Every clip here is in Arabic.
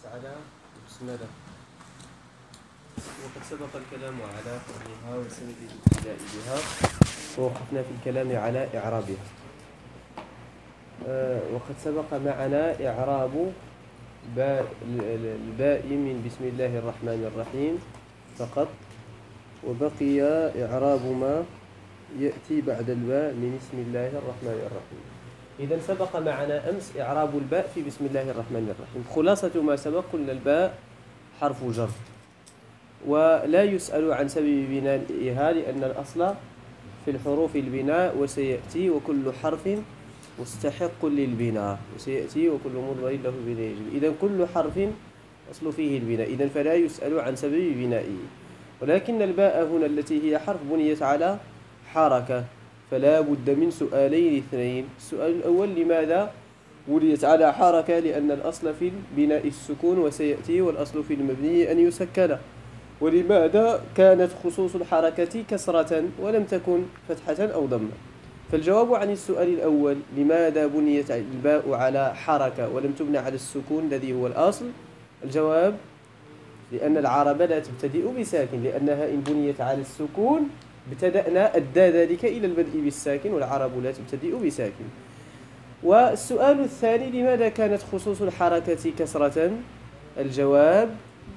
على البسملة. وقد سبق الكلام على فهمها وسند الابتداء بها، ووقفنا في الكلام على إعرابها. وقد سبق معنا إعراب الباء من بسم الله الرحمن الرحيم فقط، وبقي إعراب ما يأتي بعد الباء من بسم الله الرحمن الرحيم. إذا سبق معنا أمس إعراب الباء في بسم الله الرحمن الرحيم. خلاصة ما سبق قلنا الباء حرف جر، ولا يسأل عن سبب بنائها لأن الأصل في الحروف البناء، وسيأتي وكل حرف مستحق للبناء، وسيأتي وكل مضمر له بناء يجب. إذا كل حرف أصل فيه البناء، إذا فلا يسأل عن سبب بنائه. ولكن الباء هنا التي هي حرف بنيت على حركة، فلا بد من سؤالين اثنين. السؤال الأول: لماذا بنيت على حركة؟ لأن الأصل في البناء السكون، وسيأتي والأصل في المبني أن يسكن. ولماذا كانت خصوص الحركة كسرة ولم تكن فتحة أو ضمة؟ فالجواب عن السؤال الأول: لماذا بنيت الباء على حركة ولم تبنى على السكون الذي هو الأصل؟ الجواب: لأن العرب لا تبتدئ بساكن، لأنها إن بنيت على السكون ابتدأنا أدى ذلك إلى البدء بالساكن، والعرب لا تبتدئ بساكن. والسؤال الثاني: لماذا كانت خصوص الحركة كسرة؟ الجواب: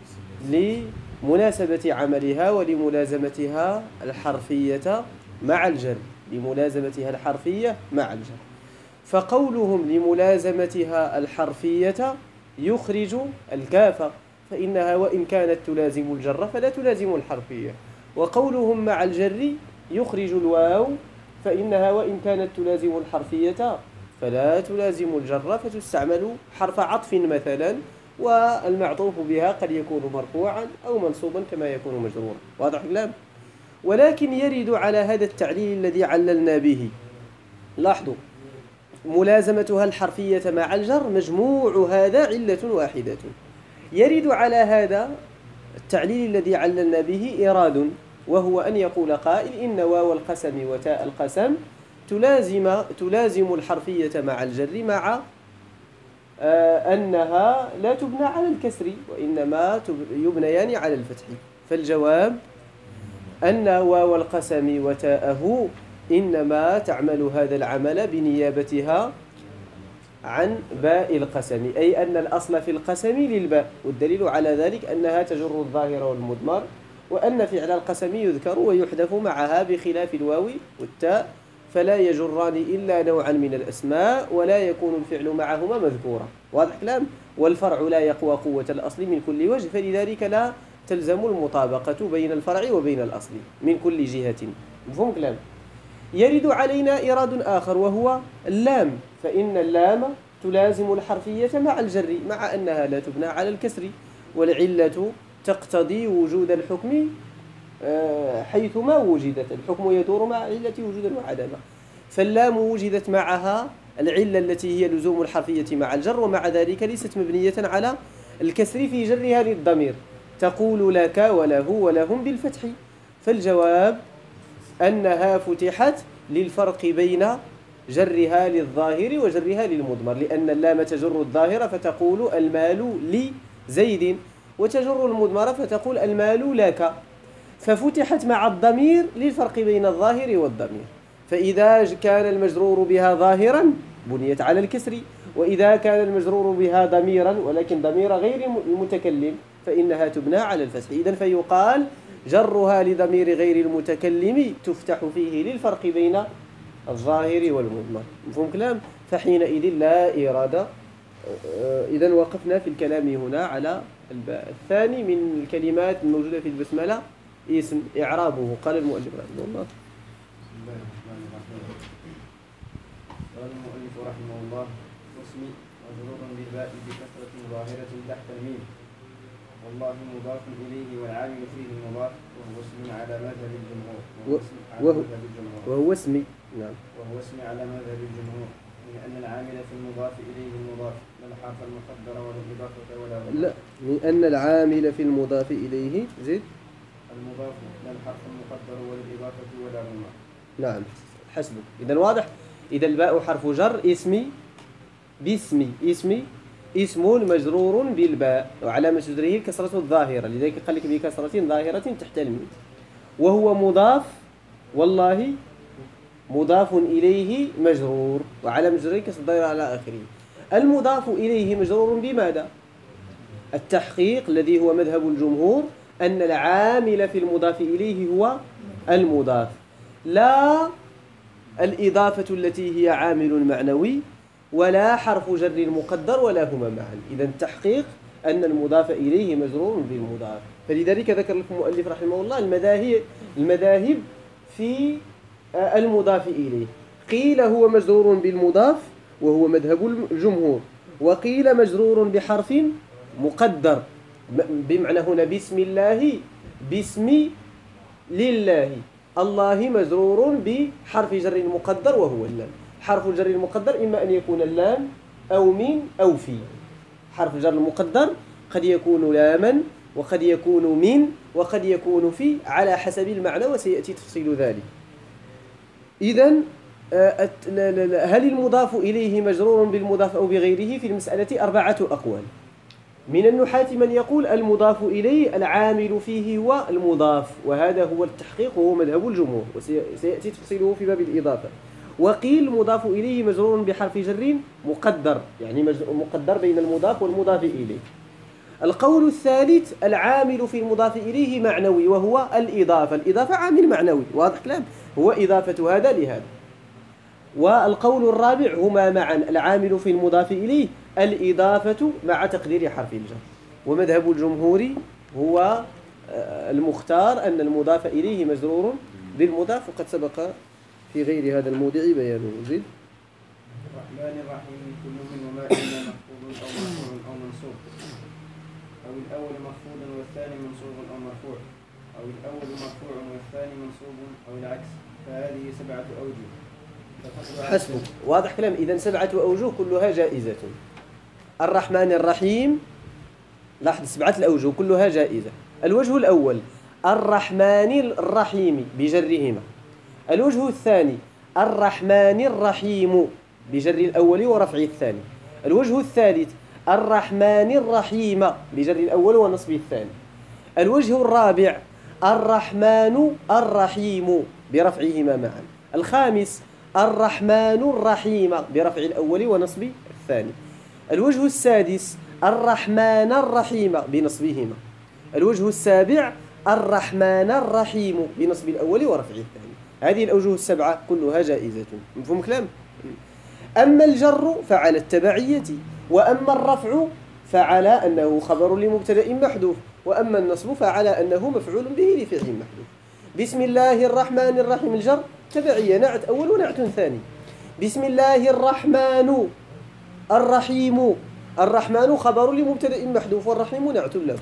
لمناسبة عملها ولملازمتها الحرفية مع الجر، لملازمتها الحرفية مع الجر. فقولهم لملازمتها الحرفية يخرج الكاف، فإنها وإن كانت تلازم الجر فلا تلازم الحرفية. وقولهم مع الجر يخرج الواو، فإنها وإن كانت تلازم الحرفية فلا تلازم الجر، فتستعمل حرف عطف مثلا، والمعطوف بها قد يكون مرفوعا أو منصوبا كما يكون مجرورا. واضح الكلام؟ ولكن يرد على هذا التعليل الذي عللنا به. لاحظوا: ملازمتها الحرفية مع الجر مجموع هذا علة واحدة. يرد على هذا التعليل الذي عللنا به إيراد، وهو أن يقول قائل: إن واو القسم وتاء القسم تلازم الحرفية مع الجر، مع أنها لا تبنى على الكسر وإنما يبنيان على الفتح. فالجواب أن واو القسم وتاءه إنما تعمل هذا العمل بنيابتها عن باء القسم، أي أن الأصل في القسم للباء، والدليل على ذلك أنها تجر الظاهر والمضمر، وأن فعل القسم يذكر ويحذف معها بخلاف الواو والتاء، فلا يجران إلا نوعا من الأسماء، ولا يكون الفعل معهما مذكورا. واضح الكلام؟ والفرع لا يقوى قوة الأصل من كل وجه، فلذلك لا تلزم المطابقة بين الفرع وبين الأصل من كل جهة. مفهوم كلام؟ يرد علينا إيراد آخر، وهو اللام، فإن اللام تلازم الحرفية مع الجر مع أنها لا تبنى على الكسر، والعلة تقتضي وجود الحكم حيثما وجدت. الحكم يدور مع علة وجودا وعدما، فاللام وجدت معها العلة التي هي لزوم الحرفية مع الجر، ومع ذلك ليست مبنية على الكسر في جرها للضمير، تقول لك وله ولهم بالفتح. فالجواب أنها فتحت للفرق بين جرها للظاهر وجرها للمضمر، لأن اللام تجر الظاهر فتقول المال لزيد، وتجر المضمر فتقول المال لك، ففتحت مع الضمير للفرق بين الظاهر والضمير. فإذا كان المجرور بها ظاهرا بنيت على الكسر، وإذا كان المجرور بها ضميرا ولكن ضمير غير المتكلم فإنها تبنى على الفتح. إذن فيقال جرها لضمير غير المتكلم تفتح فيه للفرق بين الظاهر والمضمر. مفهوم كلام؟ فحينئذ لا إرادة. إذن وقفنا في الكلام هنا على الباء. الثاني من الكلمات الموجودة في البسملة اسم إعرابه. قال المؤلف رحمه الله: بسم الله الرحمن الرحيم. قال المؤلف رحمه الله: اسم مجرور بالباء بكسرة ظاهرة تحت الميم، والله مضاف إليه والعامل فيه المضاف، وهو اسم على مذهب الجمهور. وهو اسم نعم، وهو اسم على مذهب الجمهور، لأن العامل في المضاف إليه المضاف، لا الحرف المقدر ولا الإضافة ولا غيره. لا، لأن العامل في المضاف إليه زد المضاف لا الحرف المقدر ولا الإضافة ولا غيره. نعم، حسبك. إذا واضح. إذا الباء حرف جر اسمي باسمي، اسمي اسم مجرور بالباء وعلامة جره الكسرة الظاهرة، لذلك قال لك بكسرة ظاهرة تحت الميم. وهو مضاف، والله مضاف إليه مجرور وعلامة جره الكسرة الظاهرة على آخره. المضاف إليه مجرور بماذا؟ التحقيق الذي هو مذهب الجمهور أن العامل في المضاف إليه هو المضاف، لا الإضافة التي هي عامل معنوي ولا حرف جر مقدر ولا هما معا. إذا التحقيق أن المضاف إليه مجرور بالمضاف. فلذلك ذكر لكم المؤلف رحمه الله المذاهب في المضاف إليه. قيل هو مجرور بالمضاف وهو مذهب الجمهور، وقيل مجرور بحرف مقدر، بمعنى هنا بسم الله، بسم لله، الله مجرور بحرف جر مقدر وهو اللام. حرف الجر المقدر إما أن يكون اللام أو من أو في. حرف الجر المقدر قد يكون لاما وقد يكون من وقد يكون في على حسب المعنى، وسيأتي تفصيل ذلك. إذن هل المضاف إليه مجرور بالمضاف أو بغيره؟ في المسألة 4 أقوال. من النحاة من يقول المضاف إليه العامل فيه هو المضاف، وهذا هو التحقيق وهو مذهب الجمهور، وسيأتي تفصيله في باب الإضافة. وقيل المضاف إليه مجرور بحرف جر مقدر، يعني مقدر بين المضاف والمضاف إليه. القول الثالث العامل في المضاف إليه معنوي وهو الإضافة عامل معنوي، واضح كلام، هو إضافة هذا لهذا. والقول الرابع هما معا، العامل في المضاف إليه الإضافة مع تقدير حرف الجر. ومذهب الجمهور هو المختار أن المضاف إليه مجرور بالمضاف، وقد سبق في غير هذا الموضع بيانه. زيد. الرحمن الرحيم كل منهما إما مخفوض أو مرفوع أو منصوب، أو الأول مخفوض والثاني منصوب أو مرفوع، أو الأول مرفوع والثاني منصوب أو العكس، فهذه 7 أوجه. حسبك، واضح كلام. إذن 7 أوجه كلها جائزة. الرحمن الرحيم، لاحظ 7 الأوجه كلها جائزة. الوجه الأول الرحمن الرحيم بجرهما. الوجه الثاني الرحمن الرحيم بجر الأول ورفع الثاني. الوجه الثالث الرحمن الرحيم بجر الأول ونصب الثاني. الوجه الرابع الرحمن الرحيم برفعهما معا. الخامس الرحمن الرحيم برفع الأول ونصب الثاني. الوجه السادس الرحمن الرحيم بنصبهما. الوجه السابع الرحمن الرحيم بنصب الأول ورفع الثاني. هذه الأوجه 7 كلها جائزة. مفهوم كلام؟ أما الجر فعلى التبعية، وأما الرفع فعلى أنه خبر لمبتدأ محذوف، وأما النصب فعلى أنه مفعول به لفعل محذوف. بسم الله الرحمن الرحيم الجر تبعية، نعت أول ونعت ثاني. بسم الله الرحمن الرحيم، الرحمن خبر لمبتدأ محذوف والرحيم نعت له.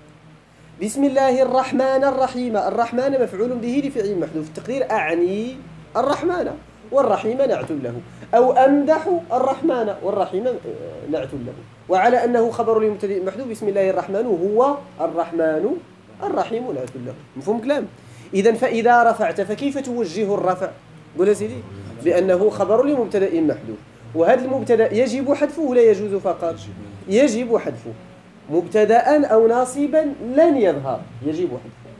بسم الله الرحمن الرحيم، الرحمن مفعول به لفعل محذوف، التقدير أعني الرحمن والرحيم نعت له، أو أمدح الرحمن والرحيم نعت له. وعلى أنه خبر لمبتدأ محذوف بسم الله الرحمن هو الرحمن الرحيم نعت له. مفهوم كلام؟ إذن فإذا رفعت فكيف توجه الرفع؟ قول سيدي بأنه خبر لمبتدأ محذوف، وهذا المبتدأ يجب حذفه ولا يجوز فقط؟ يجب حذفه. مبتدأ أو ناصبا لن يظهر، يجب حذفه.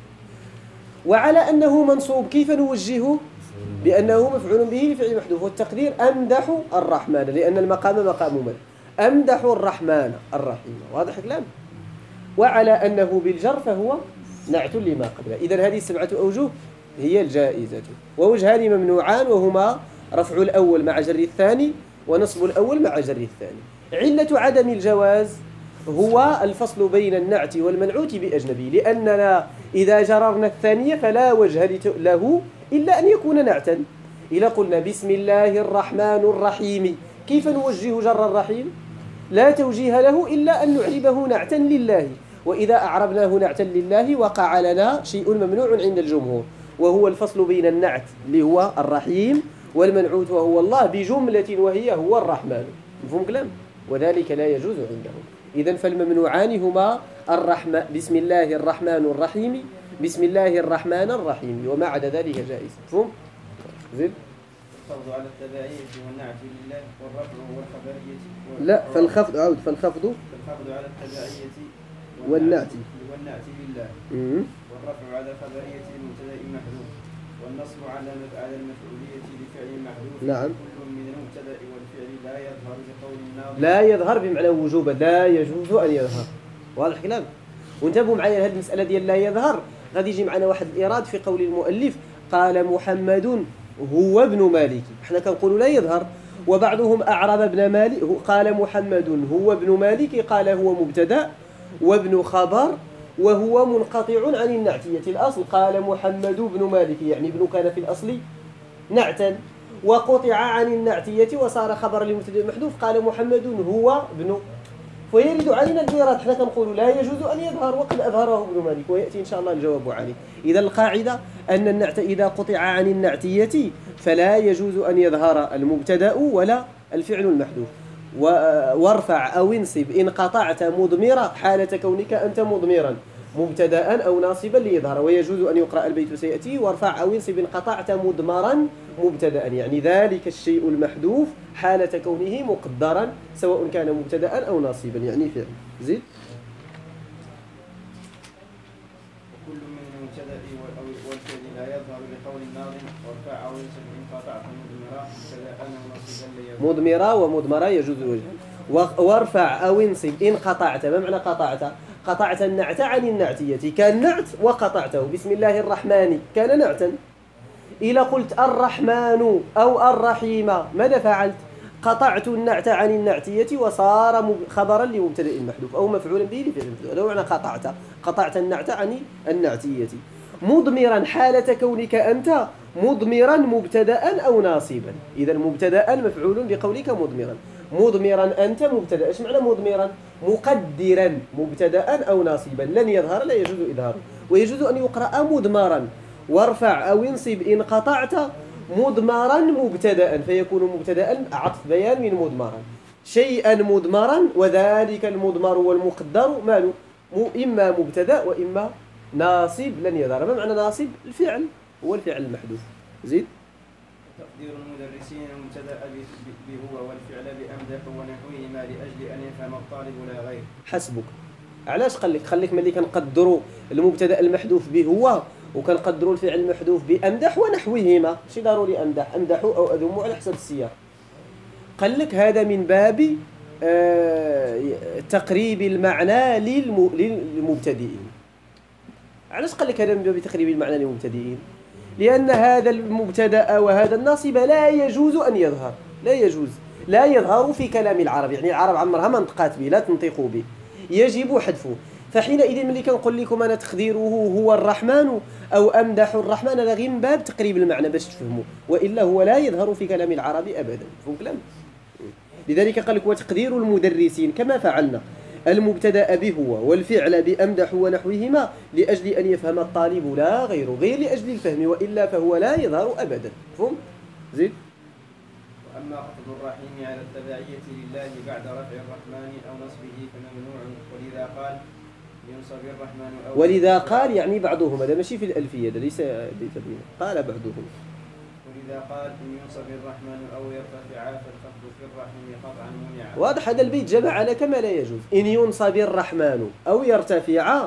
وعلى أنه منصوب كيف نوجهه؟ بأنه مفعول به لفعل محذوف، والتقدير أمدح الرحمن، لأن المقام مقام مدح، أمدح الرحمن الرحيم. واضح الكلام؟ وعلى أنه بالجر فهو نعت لما قبله. إذن هذه 7 أوجه هي الجائزة. ووجهان ممنوعان وهما رفع الأول مع جر الثاني ونصب الأول مع جر الثاني. علة عدم الجواز هو الفصل بين النعت والمنعوت بأجنبي، لأننا إذا جررنا الثانية فلا وجه له إلا أن يكون نعتا. إذا قلنا بسم الله الرحمن الرحيم كيف نوجه جر الرحيم؟ لا توجيه له إلا أن نعربه نعتا لله، وإذا أعربناه نعتا لله وقع لنا شيء ممنوع عند الجمهور، وهو الفصل بين النعت اللي هو الرحيم والمنعوت وهو الله بجملة وهي هو الرحمن. مفهوم كلام؟ وذلك لا يجوز عندهم. إذن فالممنوعان هما الرحمن بسم الله الرحمن الرحيم، بسم الله الرحمن الرحيم، وما عدا ذلك جائز. مفهوم؟ زين. والخفض على التبعية والنعت لله والرفع والخبرية لا فالخفض فالخفض على التبعية والنعت لله والرفع على خبرية المبتدأ محذوف والنصب على المفعولية لفعل محذوف. نعم. كل من المبتدأ والفعل لا يظهر بقول الناظم. لا يظهر بمعنى وجوبا، لا يجوز أن يظهر. واضح الكلام؟ وانتبهوا معايا هذه المسألة ديال لا يظهر غادي يجي معنا واحد الإيراد في قول المؤلف قال محمد هو ابن مالك. احنا كنقولوا لا يظهر، وبعضهم أعرب ابن مالك قال محمد هو ابن مالك، قال هو مبتدأ وابن خبر وهو منقطع عن النعتية. الأصل قال محمد بن مالك، يعني ابن كان في الأصل نعتا وقطع عن النعتية وصار خبر لمبتدأ محذوف، قال محمد هو ابن، ويرد علينا الإيراد. احنا كنقول لا يجوز أن يظهر وقد أظهره ابن مالك، ويأتي إن شاء الله الجواب عليه. إذا القاعدة أن النعت إذا قطع عن النعتية فلا يجوز أن يظهر المبتدأ ولا الفعل المحذوف. وارفع أو انصب إن قطعت مضمرة حالة كونك أنت مضمرا مبتدأ أو ناصبا ليظهر. ويجوز أن يقرأ البيت سيأتي وارفع أو انصب إن قطعت مضمرا مبتدأ، يعني ذلك الشيء المحذوف حالة كونه مقدرا سواء كان مبتدأ أو ناصبا، يعني فعل. زيد. وكل من المبتدأ والفعل لا يظهر بقول الناظم وارفع أو انصب إن قطعت مضمرا مبتدأ أو ناصبا ليظهر. مضمرة ومضمرة يجوز الوجه. وارفع أو انصب إن قطعت. ما معنى قطعت؟ قطعت النعت عن النعتية، كان نعت وقطعته. بسم الله الرحمن كان نعتا. إذا قلت الرحمن أو الرحيم ماذا فعلت؟ قطعت النعت عن النعتية وصار خبرا لمبتدأ محذوف أو مفعولا به لفعل محذوف. هذا معنى قطعت النعت عن النعتية. مضمرا حالة كونك أنت مضمرا مبتدأ أو ناصبا. إذا مبتدأ مفعول بقولك مضمرا. مضمرا أنت مبتدأ. إيش معنى مضمرا؟ مقدرا مبتدأ أو ناصبا. لن يظهر، لا يجوز إظهاره. ويجوز أن يقرأ مضمرا. وارفع أو انصب إن قطعت مضمرا مبتدأ، فيكون مبتدأ عطف بيان من مضمرا شيئا مضمرا، وذلك المضمر والمقدر ماله إما مبتدأ وإما ناصب لن يظهر. ما معنى ناصب؟ الفعل هو الفعل المحذوف. زيد. تقدير المدرسين المبتدأ بهو والفعل بأمدح ونحوهما لأجل أن يفهم الطالب لا غير. حسبك. علاش خليك ملي كنقدروا المبتدأ المحذوف بهو وكنقدروا الفعل المحذوف بأمدح ونحوهما، ماشي ضروري أمدح أو أذم على حسب السياق. قال لك هذا من باب تقريب المعنى للمبتدئين. علاش قال لك هذا من باب تقريب المعنى للمبتدئين؟ لأن هذا المبتدأ وهذا الناصب لا يجوز أن يظهر، لا يظهر في كلام العرب، يعني العرب عمرها ما نطقات به، لا تنطق به، يجب حذفه. فحينئذ ملي كنقول لكم أنا تقديره هو الرحمن أو أمدح الرحمن، هذا غير من باب تقريب المعنى باش تفهموا، وإلا هو لا يظهر في كلام العرب أبدا. فهم كلام؟ لذلك قال لك وتقدير المدرسين كما فعلنا المبتدأ بهو والفعل بأمدح ونحوهما لأجل أن يفهم الطالب لا غير لأجل الفهم، وإلا فهو لا يظهر أبدا. فهم؟ زيد. وأما خفض الرحيم على التبعية لله بعد رفع الرحمن أو نصبه فممنوع، ولذا قال ينصب الرحمن أو ولذا قال يعني بعضهم، هذا ماشي في الألفية، هذا ليس بتبيين، قال بعضهم. ولذا قال إن ينصب الرحمن أو يرتفع فالخفض في الرحيم قطعا منع. واضح هذا البيت جمع لك ما لا يجوز. إن ينصب الرحمن أو يرتفع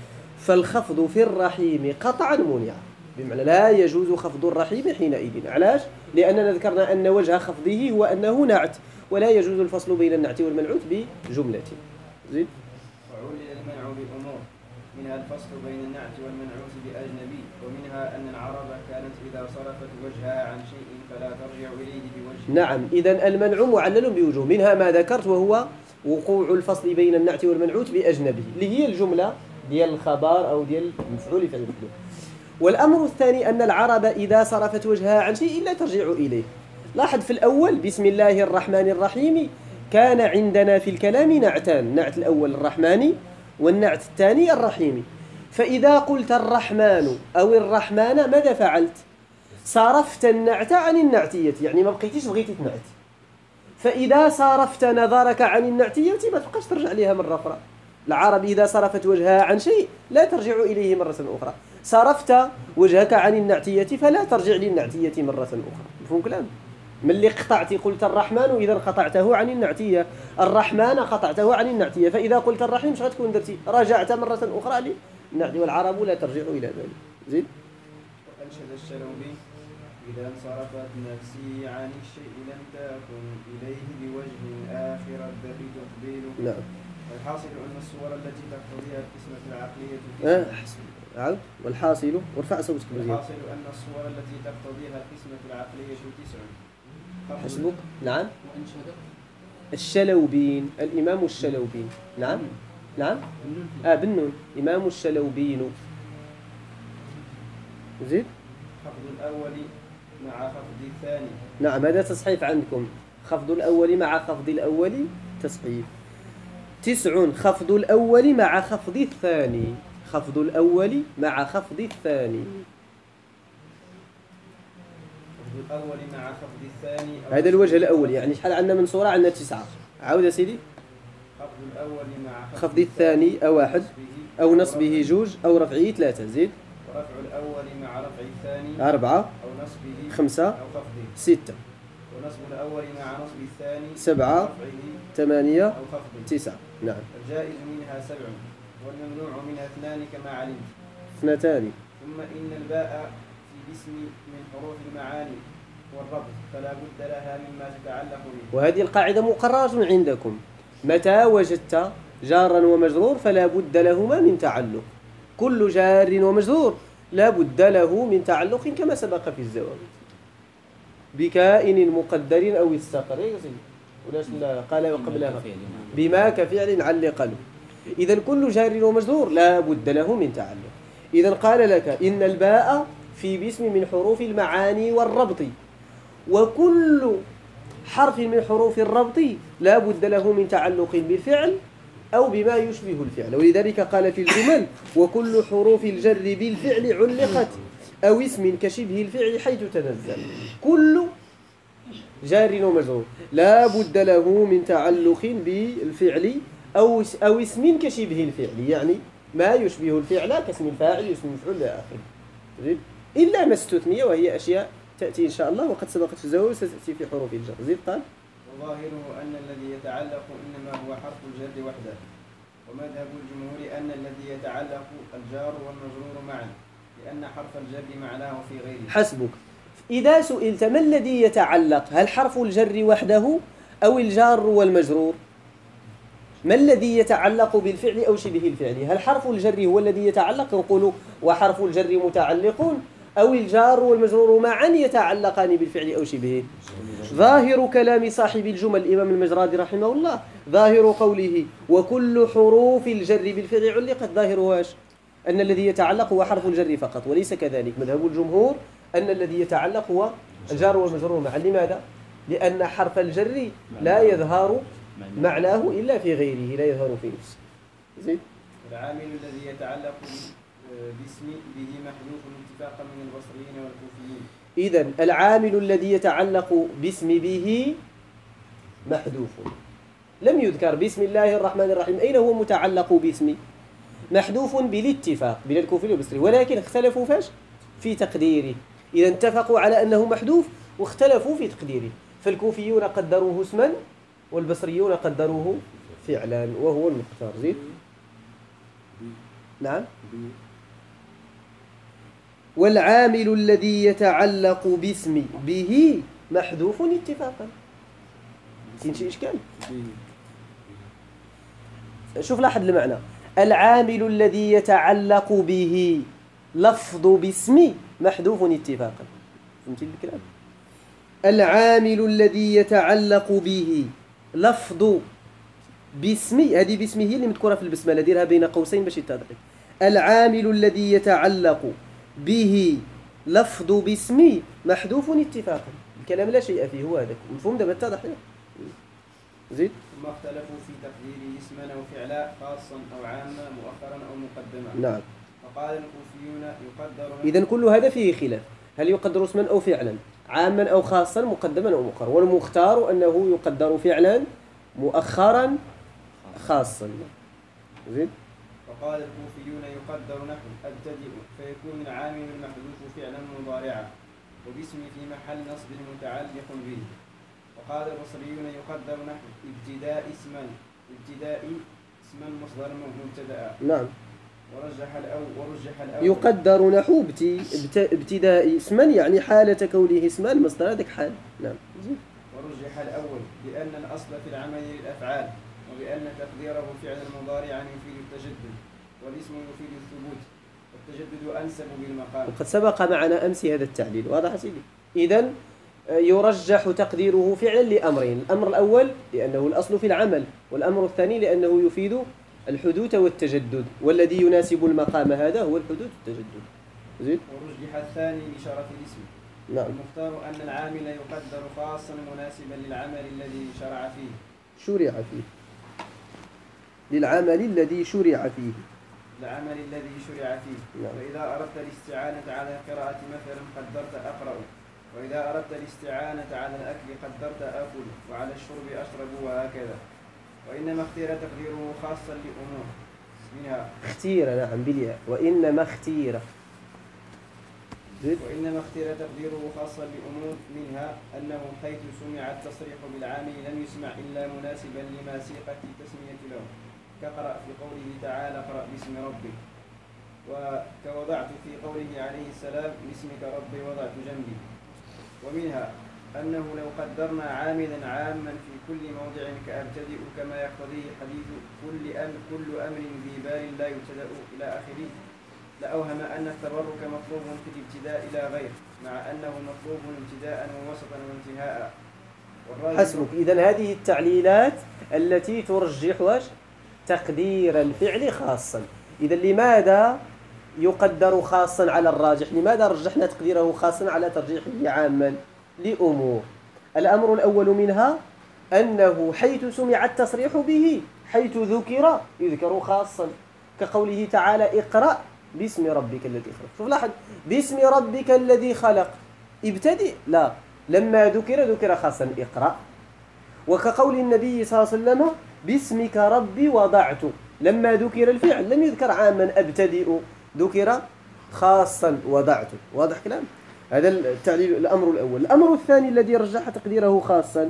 فالخفض في الرحيم قطعا منع، بمعنى لا يجوز خفض الرحيم حينئذ. علاش؟ لأننا ذكرنا أن وجه خفضه هو أنه نعت، ولا يجوز الفصل بين النعت والمنعوت بجملة. زيد. وعلل المنع بأمور، منها الفصل بين النعت والمنعوت بأجنبي، ومنها أن العرب كانت إذا صرفت وجهها عن شيء فلا ترجع إليه بوجه. نعم، إذن المنع معلل بوجوه، منها ما ذكرت وهو وقوع الفصل بين النعت والمنعوت بأجنبي اللي هي الجملة ديال الخبر أو ديال المفعول فعل المحذوف. والأمر الثاني أن العرب إذا صرفت وجهها عن شيء لا ترجع إليه. لاحظ في الأول بسم الله الرحمن الرحيم كان عندنا في الكلام نعتان، النعت الأول الرحمن والنعت الثاني الرحيم. فإذا قلت الرحمن أو الرحمن ماذا فعلت؟ صرفت النعت عن النعتية، يعني ما بقيتيش بغيتي تنعت. فإذا صرفت نظرك عن النعتية ما تبقاش ترجع لها مرة أخرى. العرب إذا صرفت وجهها عن شيء لا ترجع إليه مرة أخرى. صرفت وجهك عن النعتية فلا ترجع للنعتية مرة أخرى. مفهوم كلام؟ من اللي قطعتي قلت الرحمن وإذا قطعته عن النعتية، الرحمن قطعته عن النعتية، فإذا قلت الرحيم مش غتكون درتي رجعت مرة أخرى للنعت، والعرب لا ترجع إلى ذلك. زين. وأنشد الشلوبي إذا انصرفت نفسي عن الشيء لم تكن إليه بوجه آخر الدهر تقبيل. نعم. والحاصل أن الصور التي تقتضيها القسمة العقلية عود. والحاصل وارفع صوتك مزيان. الحاصل أن الصور التي تقتضيها القسمة العقلية 9. حسبك. نعم. الشلوبين، الإمام الشلوبين. نعم. نعم. بالنون. إمام الشلوبين. زيد. خفض الأول مع خفض الثاني. نعم، هذا تصحيف عندكم. خفض الأول مع خفض الأول تصحيف. 9 خفض الأول مع خفض الثاني. خفض الأول مع خفض الثاني. خفض الأول مع خفض الثاني. هذا الوجه الأول، يعني شحال عندنا من صورة؟ عندنا 9. عاود يا سيدي. خفض الأول مع خفض الثاني أو 1 أو نصبه 2 أو رفعه 3. زيد. ورفع الأول مع رفع الثاني 4 أو نصبه 5 أو خفضه 6 ونصب الأول مع نصب الثاني 7 رفعه 8 أو خفضه 9. نعم. الجائز منها 7 والممنوع منها 2 كما علمت. 2. ثم إن الباء في الاسم من حروف المعاني والربط فلا بد لها مما تتعلق به. وهذه القاعدة مقررة عندكم. متى وجدت جارا ومجرور فلا بد لهما من تعلق. كل جار ومجرور لا بد له من تعلق كما سبق في الزوال. بكائن مقدر أو استقر. ولا قال قبلها بما كفعل علق له. إذا كل جار ومجرور لا بد له من تعلق. إذا قال لك إن الباء في باسم من حروف المعاني والربط، وكل حرف من حروف الربط لا بد له من تعلق بالفعل أو بما يشبه الفعل. ولذلك قال في الجمل وكل حروف الجر بالفعل علقت أو اسم كشبه الفعل حيث تنزل. كل جار ومجرور لا بد له من تعلق بالفعل أو اسم كشبه الفعل، يعني ما يشبه الفعل كاسم الفاعل اسم المفعول إلى آخره. إلا ما استثني وهي أشياء تأتي إن شاء الله وقد سبقت في الزواج وستأتي في حروف الجر. زيد. قال وظاهره أن الذي يتعلق إنما هو حرف الجر وحده، ومذهب الجمهور أن الذي يتعلق الجار والمجرور معا لأن حرف الجر معناه في غيره. حسبك. إذا سئلت ما الذي يتعلق، هل حرف الجر وحده أو الجار والمجرور؟ ما الذي يتعلق بالفعل أو شبه الفعل؟ هل حرف الجر هو الذي يتعلق؟ نقول وحرف الجر متعلق، أو الجار والمجرور معا يتعلقان بالفعل أو شبهه. ظاهر كلام صاحب الجمل الإمام المجرادي رحمه الله، ظاهر قوله وكل حروف الجر بالفعل علقت، ظاهر واش؟ أن الذي يتعلق هو حرف الجر فقط، وليس كذلك. مذهب الجمهور أن الذي يتعلق هو الجار والمجرور معا. لماذا؟ لأن حرف الجر لا يظهر معناه إلا في غيره، لا يظهر في نفسه. زين. العامل الذي يتعلق باسم به محذوف اتفاقا من البصريين والكوفيين. إذن العامل الذي يتعلق باسم به محذوف. لم يذكر بسم الله الرحمن الرحيم، أين هو متعلق باسم؟ محذوف بالاتفاق بين الكوفي والبصري، ولكن اختلفوا فاش؟ في تقديره. إذا اتفقوا على أنه محذوف واختلفوا في تقديره، فالكوفيون قدروه اسما والبصريون قدروه فعلا وهو المختار. زيد. نعم. والعامل الذي يتعلق باسم به محذوف اتفاقا. كاين شي إشكال؟ شوف لاحظ المعنى. العامل الذي يتعلق به لفظ باسم محذوف اتفاقا. فهمتي الكلام؟ العامل الذي يتعلق به لفظ باسم، هذه باسمه اللي مذكوره في البسمله، ديرها بين قوسين باش يتضح. العامل الذي يتعلق به لفظ باسم محذوف اتفاقا. الكلام لا شيء فيه، هو هذاك مفهوم دابا اتضح. زيد. ثم اختلفوا في تقدير اسما او فعلا خاصا او عاما مؤخرا او مقدما. نعم. فقال الكوفيون يقدر. اذا كل هذا فيه خلاف، هل يقدر اسما او فعلا، عاما او خاصا، مقدما او مؤخرا، والمختار انه يقدر فعلا مؤخرا خاصا. زيد. وقال الكوفيون يقدر نحو ابتدئ فيكون العامل المحذوف فعلا مضارعا وباسم في محل نصب متعلق به. وقال البصريون يقدر نحو ابتداء اسما مصدر مبتدأ. نعم. ورجح الأول يقدر نحو ابتداء اسما يعني حالة كونه اسما المصدر هذاك حال. نعم. ورجح الأول بأن الأصل في العمل للأفعال، وبأن تقديره فعل المضارع يفيد التجدد، والاسم يفيد الثبوت، والتجدد أنسب بالمقام. وقد سبق معنا أمس هذا التعليل، واضح سيدي؟ إذن يرجح تقديره فعلا لأمرين: الأمر الأول لأنه الأصل في العمل، والأمر الثاني لأنه يفيد الحدوث والتجدد، والذي يناسب المقام هذا هو الحدوث والتجدد. زيد. ورجح الثاني لشرف الاسم. نعم. المختار أن العامل يقدر خاصا مناسبا للعمل الذي شرع فيه. شرع فيه. للعمل الذي شرع فيه. العمل الذي شرع فيه. نعم. فإذا أردت الاستعانة على القراءة مثلا قدرت أقرأ، وإذا أردت الاستعانة على الأكل قدرت أكل، وعلى الشرب أشرب، وهكذا. وإنما اختير تقديره خاصا لأمور منها نعم بالياء. وإنما اختير تقديره خاصا لأمور منها أنه حيث سمع التصريح بالعامل لم يسمع إلا مناسبا لما سيقت التسمية له، كقرأ في قوله تعالى اقرأ باسم ربك، وكوضعت في قوله عليه السلام باسمك ربي وضعت جنبي. ومنها أنه لو قدرنا عاملا عاما في كل موضع كأبتدئ كما يقتضيه حديث كل أمر ذي بال لا يبتدأ إلى آخره، لأوهم أن التبرك مطلوب في الابتداء إلى غير، مع أنه مطلوب ابتداء ووسطا وانتهاء. حسبك. إذن هذه التعليلات التي ترجح تقدير الفعل خاصا. إذن لماذا يقدر خاصا على الراجح؟ لماذا رجحنا تقديره خاصا على ترجيحه عاما؟ لأمور. الأمر الأول منها أنه حيث سمع التصريح به، حيث يذكر خاصا، كقوله تعالى اقرأ باسم ربك الذي خلق. شوف لاحظ، باسم ربك الذي خلق ابتدئ، لا، لما ذكر خاصا اقرأ. وكقول النبي صلى الله عليه وسلم باسمك ربي وضعت، لما ذكر الفعل لم يذكر عاما أبتدئ، ذكر خاصا وضعت. واضح كلام؟ هذا التعليل الأمر الأول. الأمر الثاني الذي رجح تقديره خاصا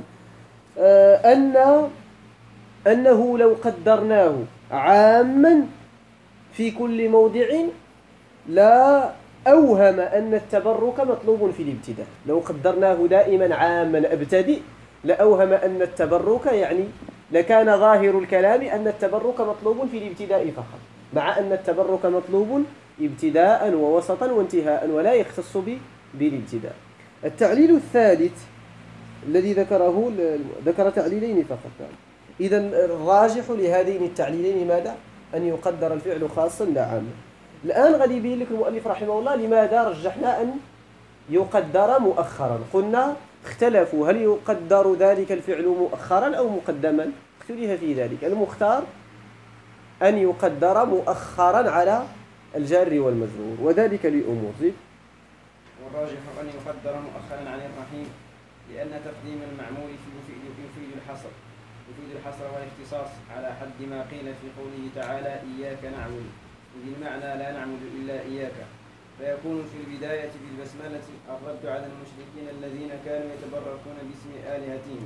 أنه لو قدرناه عاما في كل موضع لا أوهم أن التبرك مطلوب في الابتداء. لو قدرناه دائما عاما أبتدئ لأوهم أن التبرك، يعني لكان ظاهر الكلام أن التبرك مطلوب في الابتداء فقط، مع أن التبرك مطلوب ابتداء ووسطا وانتهاء ولا يختص بالابتداء. التعليل الثالث الذي ذكر تعليلين فقط. إذا الراجح لهذين التعليلين ماذا؟ أن يقدر الفعل خاصا لا عاما. الآن غادي يبين لك المؤلف رحمه الله لماذا رجحنا أن يقدر مؤخرا. قلنا اختلفوا هل يقدر ذلك الفعل مؤخرا أو مقدما، اختلف في ذلك. المختار أن يقدر مؤخرا على الجار والمجرور، وذلك لأمور. والراجح أن يقدر مؤخرا عن الرحيم، لأن تقديم المعمول يفيد الحصر والاختصاص، على حد ما قيل في قوله تعالى إياك نعبد، بالمعنى لا نعبد إلا إياك. فيكون في البداية بالبسملة الرد على المشركين الذين كانوا يتبركون باسم آلهتهم.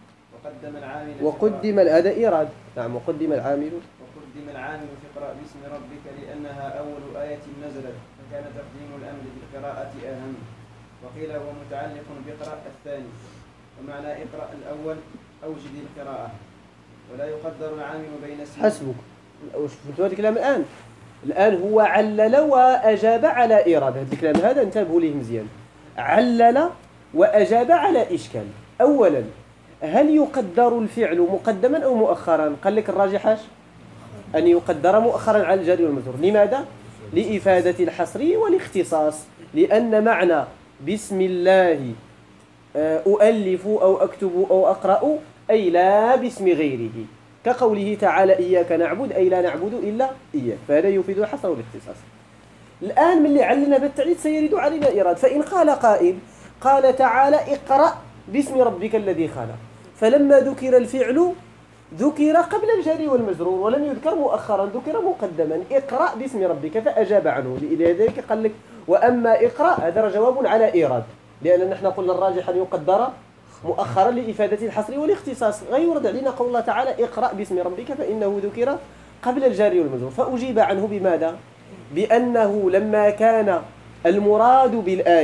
وقدم هذا إيراد. نعم. وقدم العامل في قراءة باسم ربك لأنها أول آية نزلت، فكان تقديم الأمر بالقراءة أهم. وقيل هو متعلق بقراءة الثاني، ومعنى اقرأ الأول أوجد القراءة، ولا يقدر العامل بين اسمين. حسبك. شفتوا هذا الكلام الآن هو علل وأجاب على إيراد. هذا الكلام هذا انتبهوا ليه مزيان. علل وأجاب على إشكال. أولا، هل يقدر الفعل مقدما أو مؤخرا؟ قال لك الراجح أن يقدر مؤخرا على الجار والمجرور. لماذا؟ لإفادة الحصر والاختصاص، لأن معنى بسم الله أؤلف أو أكتب أو أقرأ أي لا باسم غيره، كقوله تعالى إياك نعبد أي لا نعبد إلا إياك، فهذا يفيد الحصر والاختصاص. الآن من اللي علنا بالتعليل سيرد علينا إيراد. فإن قال قائل قال تعالى اقرأ باسم ربك الذي خلق، فلما ذكر الفعل ذكر قبل الجار والمجرور ولم يذكر مؤخرا، ذكر مقدما اقرأ باسم ربك، فأجاب عنه. لذلك قال لك وأما اقرأ هذا جواب على إيراد، لأن نحن قلنا الراجح أن يقدر مؤخرا لإفادة الحصر والاختصاص. غير يرد علينا قول الله تعالى اقرأ باسم ربك فإنه ذكر قبل الجار والمجرور، فأجيب عنه بماذا؟ بأنه لما كان المراد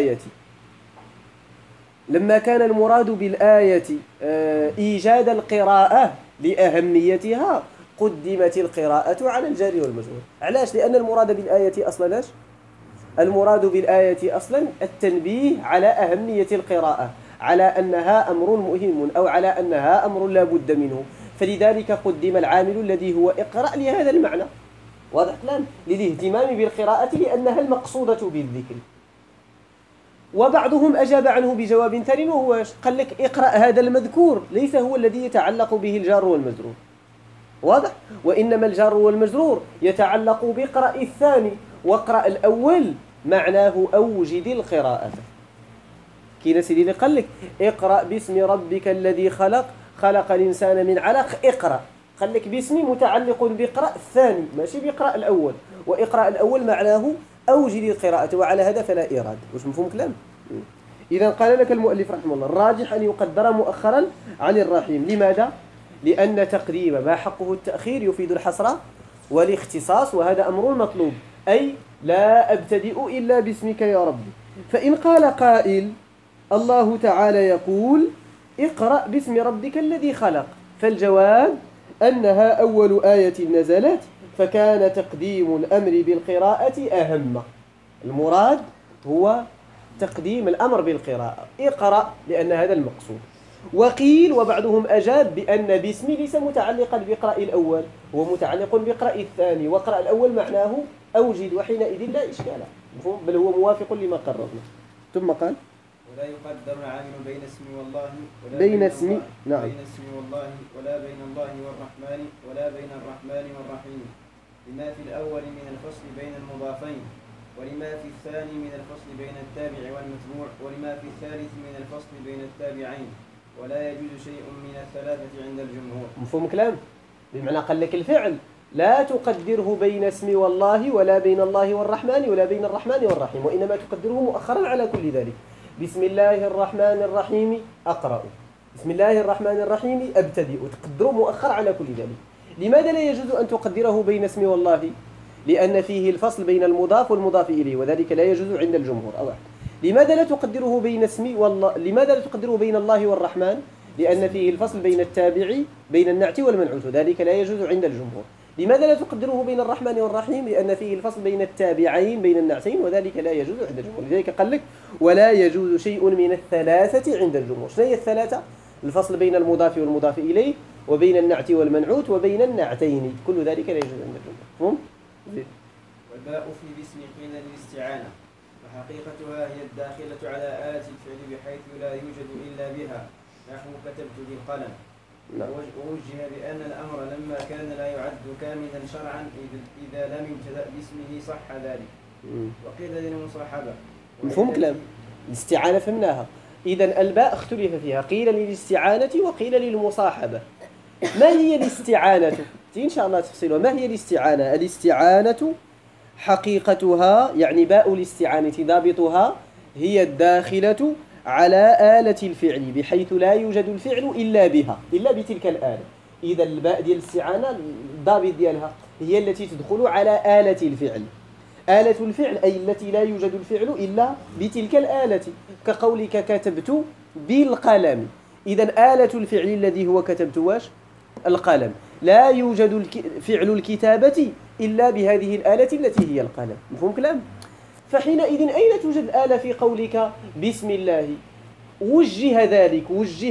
بالآية إيجاد القراءة لأهميتها قدمت القراءة على الجار والمجرور. علاش؟ لأن المراد بالآية أصلا المراد بالآية أصلا التنبيه على أهمية القراءة، على أنها أمر مهم أو على أنها أمر لا بد منه، فلذلك قدم العامل الذي هو اقرأ لهذا المعنى. واضح الكلام؟ للاهتمام بالقراءة لأنها المقصودة بالذكر. وبعضهم أجاب عنه بجواب ثاني وهو قال لك اقرأ هذا المذكور ليس هو الذي يتعلق به الجار والمجرور. واضح؟ وإنما الجار والمجرور يتعلق بقرأ الثاني، واقرأ الأول معناه أوجد القراءة. كي سيدي اللي قال لك اقرأ باسم ربك الذي خلق الإنسان من علق، اقرأ قال لك باسم متعلق بقرأ الثاني ماشي بقرأ الأول، وإقرأ الأول معناه أوجد القراءة، وعلى هذا فلا إيراد. واش مفهوم كلام؟ إذا قال لك المؤلف رحمه الله الراجح أن يقدر مؤخرا عن الرحيم. لماذا؟ لأن تقديم ما حقه التأخير يفيد الحصر والاختصاص، وهذا أمر مطلوب، أي لا أبتدئ إلا باسمك يا ربي. فإن قال قائل الله تعالى يقول اقرأ باسم ربك الذي خلق، فالجواب أنها أول آية نزلت فكان تقديم الأمر بالقراءة أهم. المراد هو تقديم الأمر بالقراءة، اقرأ لأن هذا المقصود. وقيل وبعضهم أجاب بأن باسم ليس متعلقا بقرأ الأول، هو متعلق بقرأ الثاني، وقرأ الأول معناه أوجد، وحينئذ لا إشكال، بل هو موافق لما قررنا. ثم قال ولا يقدر العامل بين اسم والله ولا بين اسم نعم بين اسم والله ولا بين الله والرحمن ولا بين الرحمن والرحيم، لما في الأول من الفصل بين المضافين، ولما في الثاني من الفصل بين التابع والمتبوع، ولما في الثالث من الفصل بين التابعين، ولا يجوز شيء من الثلاثة عند الجمهور. مفهوم كلام؟ بمعنى قال لك الفعل لا تقدره بين اسم والله ولا بين الله والرحمن ولا بين الرحمن والرحيم، وإنما تقدره مؤخرا على كل ذلك. بسم الله الرحمن الرحيم أقرأ، بسم الله الرحمن الرحيم أبتدئ، تقدره مؤخر على كل ذلك. لماذا لا يجوز أن تقدره بين اسم والله؟ لأن فيه الفصل بين المضاف والمضاف إليه، وذلك لا يجوز عند الجمهور. أو لماذا لا تقدره بين اسم والله؟ لماذا لا تقدره بين الله والرحمن؟ لأن فيه الفصل بين التابع بين النعت والمنعوت، وذلك لا يجوز عند الجمهور. لماذا لا تقدره بين الرحمن والرحيم؟ لأن فيه الفصل بين التابعين بين النعتين، وذلك لا يجوز عند الجمهور. لذلك قال لك ولا يجوز شيء من الثلاثة عند الجمهور. شنو هي الثلاثة؟ الفصل بين المضاف والمضاف إليه وبين النعت والمنعوت وبين النعتين، كل ذلك لا يجوز عند الجمهور. والباء في باسم حين للاستعانة، وحقيقتها هي الداخلة على آلة الفعل بحيث لا يوجد إلا بها، نحو كتبت بالقلم. ووجه بأن الأمر لما كان لا يعد كاملا شرعا إذا لم يبتدأ باسمه صح ذلك. وقيل للمصاحبة. مفهوم كلام؟ الاستعانة فهمناها. إذا الباء اختلف فيها، قيل للاستعانة وقيل للمصاحبة. ما هي الاستعانة؟ إن شاء الله تفصيلها. ما هي الاستعانة؟ الاستعانة حقيقتها يعني باء الاستعانة ضابطها هي الداخلة على آلة الفعل بحيث لا يوجد الفعل إلا بها، إلا بتلك الآلة. إذا الباء ديال الاستعانة الضابط ديالها هي التي تدخل على آلة الفعل. آلة الفعل أي التي لا يوجد الفعل إلا بتلك الآلة، كقولك كتبت بالقلم. إذا آلة الفعل الذي هو كتبت واش؟ القلم. لا يوجد فعل الكتابة إلا بهذه الآلة التي هي القلم. مفهوم كلام؟ فحينئذ أين توجد الآلة في قولك بسم الله؟ وجه ذلك،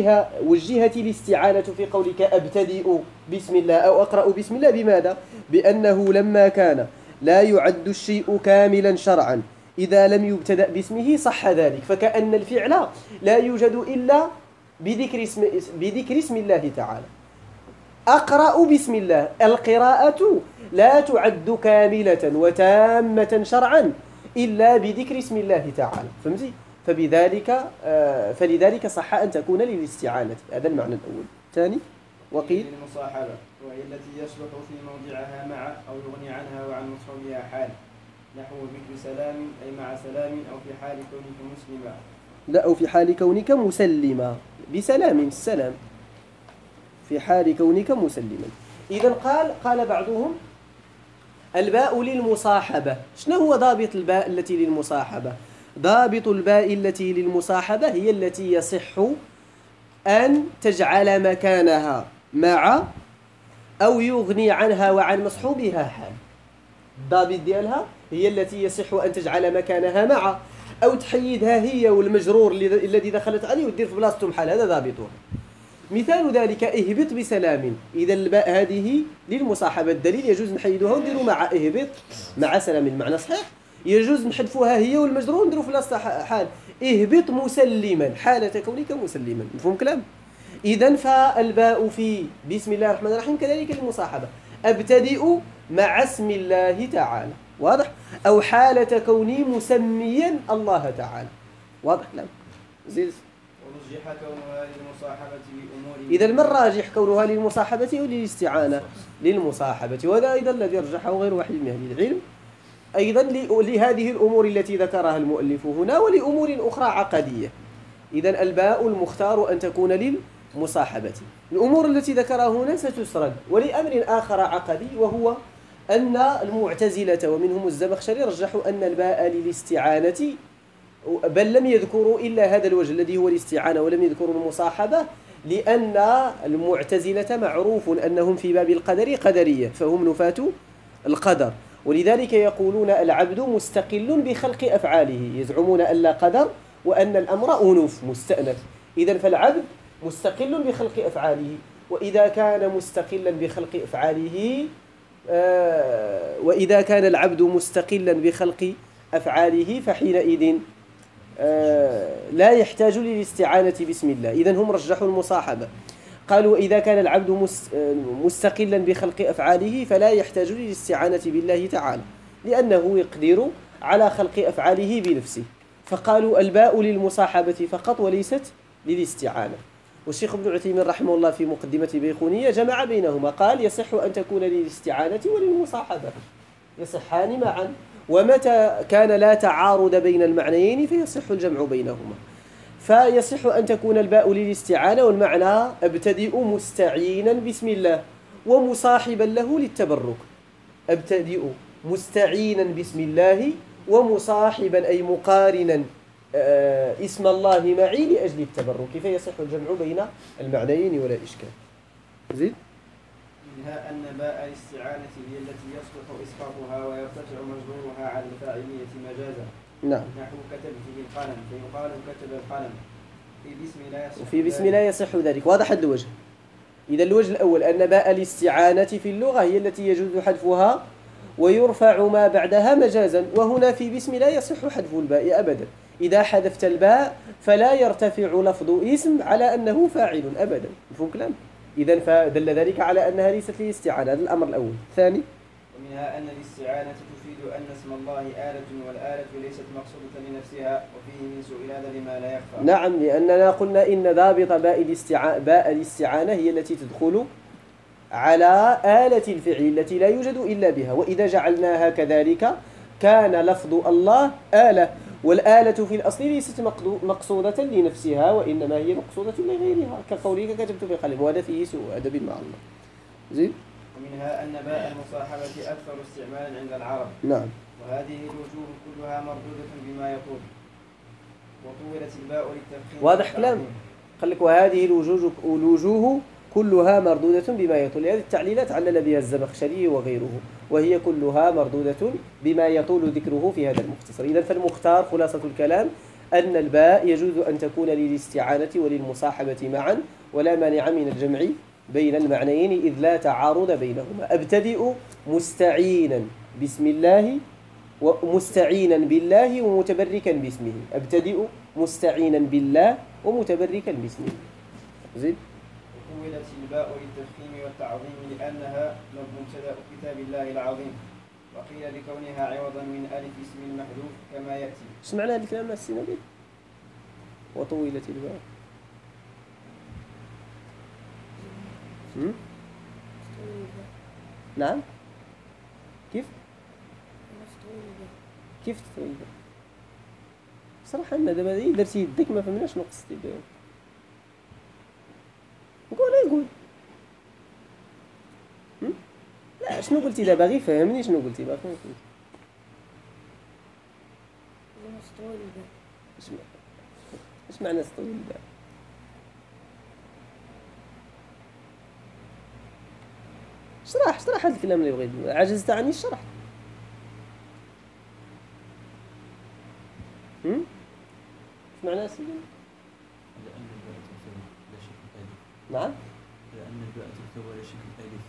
وجهت الاستعانة في قولك أبتدئ بسم الله أو أقرأ بسم الله. بماذا؟ بأنه لما كان لا يعد الشيء كاملا شرعا إذا لم يبتدأ باسمه صح ذلك، فكأن الفعل لا يوجد إلا بذكر اسم الله تعالى. أقرأ بسم الله، القراءة لا تعد كاملة وتامة شرعا إلا بذكر اسم الله تعالى. فهمتي؟ فلذلك صح أن تكون للاستعانة. هذا المعنى الأول. ثاني وقيل المصاحبة، وهي التي يصلح في موضعها مع أو يغني عنها وعن مصحوبها حال، نحو ذكر سلام أي مع سلام، أو في حال كونك مسلما، لا، أو في حال كونك مسلما بسلام السلام، في حال كونك مسلما. إذن قال بعضهم الباء للمصاحبة. شنو هو ضابط الباء التي للمصاحبة؟ ضابط الباء التي للمصاحبة هي التي يصح أن تجعل مكانها مع أو يغني عنها وعن مصحوبها حال. الضابط ديالها هي التي يصح أن تجعل مكانها مع أو تحيدها هي والمجرور الذي دخلت عليه ودير في بلاصتهم حال. هذا ضابطها. مثال ذلك اهبط بسلام. إذا الباء هذه للمصاحبة، الدليل يجوز نحيدها ونديروا مع اهبط مع سلام. المعنى صحيح، يجوز نحذفوها هي والمجرور ونديروا في بلاصتها حال. اهبط مسلما حالة كونك مسلما. مفهوم كلام؟ إذن فالباء في بسم الله الرحمن الرحيم كذلك للمصاحبة. أبتدئ مع اسم الله تعالى، واضح؟ أو حالة كوني مسميا الله تعالى، واضح كلام؟ زيد. ورجح كونها للمصاحبة بأمور. إذا ما الراجح، كونها للمصاحبة أو للاستعانة؟ للمصاحبة. وهذا أيضا الذي رجحه غير واحد من أهل العلم، أيضا لهذه الأمور التي ذكرها المؤلف هنا ولأمور أخرى عقدية. إذا الباء المختار أن تكون للمصاحبة. الأمور التي ذكرها هنا ستسرد. ولأمر آخر عقدي، وهو أن المعتزلة ومنهم الزمخشري رجحوا أن الباء للاستعانة، بل لم يذكروا إلا هذا الوجه الذي هو الاستعانة ولم يذكروا المصاحبة، لأن المعتزلة معروف أنهم في باب القدر قدرية، فهم نفاة القدر، ولذلك يقولون العبد مستقل بخلق أفعاله، يزعمون أن لا قدر وأن الأمر أنوف مستأنف. إذن فالعبد مستقل بخلق أفعاله، وإذا كان مستقلا بخلق أفعاله وإذا كان العبد مستقلا بخلق أفعاله فحينئذ لا يحتاج للاستعانة بسم الله. إذن هم رجحوا المصاحبة، قالوا إذا كان العبد مستقلا بخلق أفعاله فلا يحتاج للاستعانة بالله تعالى، لأنه يقدر على خلق أفعاله بنفسه. فقالوا الباء للمصاحبة فقط وليست للاستعانة. والشيخ ابن عثيمين رحمه الله في مقدمة بيقونية جمع بينهما، قال يصح أن تكون للاستعانة وللمصاحبة، يصحان معا. ومتى كان لا تعارض بين المعنيين فيصح الجمع بينهما. فيصح أن تكون الباء للاستعانة والمعنى أبتدئ مستعينا بسم الله ومصاحبا له للتبرك. أبتدئ مستعينا بسم الله ومصاحبا أي مقارنا اسم الله معي لأجل التبرك، فيصح الجمع بين المعنيين ولا إشكال. زيد. منها أن باء الاستعانة هي التي يصلح إسقاطها ويرتفع مجرورها على الفاعلية مجازا. نعم. نحو كتبت بالقلم فيقال كتب القلم. في بسم الله يصح وفي بسم الله يصح ذلك. واضح الوجه. إذا الوجه الأول أن باء الاستعانة في اللغة هي التي يجوز حذفها ويرفع ما بعدها مجازا، وهنا في بسم الله يصح حذف الباء أبدا. إذا حذفت الباء فلا يرتفع لفظ اسم على أنه فاعل أبدا. مفهوم كلام؟ إذن فدل ذلك على أنها ليست للاستعانة. هذا الأمر الأول. الثاني، ومنها أن الاستعانة تفيد أن اسم الله آلة والآلة ليست مقصودة لنفسها، وفيه من سؤال هذا لما لا يخفى. نعم، لأننا قلنا إن ضابط باء الاستعانة هي التي تدخل على آلة الفعل التي لا يوجد إلا بها، وإذا جعلناها كذلك كان لفظ الله آلة، والآلة في الأصل ليست مقصودة لنفسها وإنما هي مقصودة لغيرها، كقولك كتبت بالقلم، وهذا فيه سوء أدب مع الله. زين. ومنها أن باء المصاحبة أكثر استعمالا عند العرب. نعم. وهذه الوجوه كلها مردودة بما يطول، وطولت الباء للتفخيم. واضح كلام؟ قال لك وهذه الوجوه كلها مردودة بما يطول. هذه التعليلات علل بها الزمخشري وغيره، وهي كلها مردودة بما يطول ذكره في هذا المختصر. إذن فالمختار خلاصة الكلام أن الباء يجوز أن تكون للاستعانة وللمصاحبة معا، ولا مانع من الجمع بين المعنيين إذ لا تعارض بينهما. أبتدئ مستعينا بسم الله ومستعينا بالله ومتبركا باسمه. أبتدئ مستعينا بالله ومتبركا باسمه. زين. وطولت الباء للتفخيم والتعظيم لأنها مبتدأ كتاب الله العظيم، وقيل لكونها عوضا من ألف اسم المحذوف كما يأتي. ايش معنى هذا الكلام السينابي؟ وطولت الباء. نعم. كيف تطويل الباء؟ صراحة أنا دابا إيه درتي يديك ما فهمناش شنو قصدتي بها. قول. لا شنو قلتي دابا غير فهمني شنو قلتي باقي ما فهمتش. اش معنى سطوي الباء؟ اشرح هذا الكلام اللي بغيت. عجزت عن الشرح. اش معنى سيدي؟ لأن الباء تكتب لا شكل ألف. نعم. لأن الباء تكتب على شكل ألف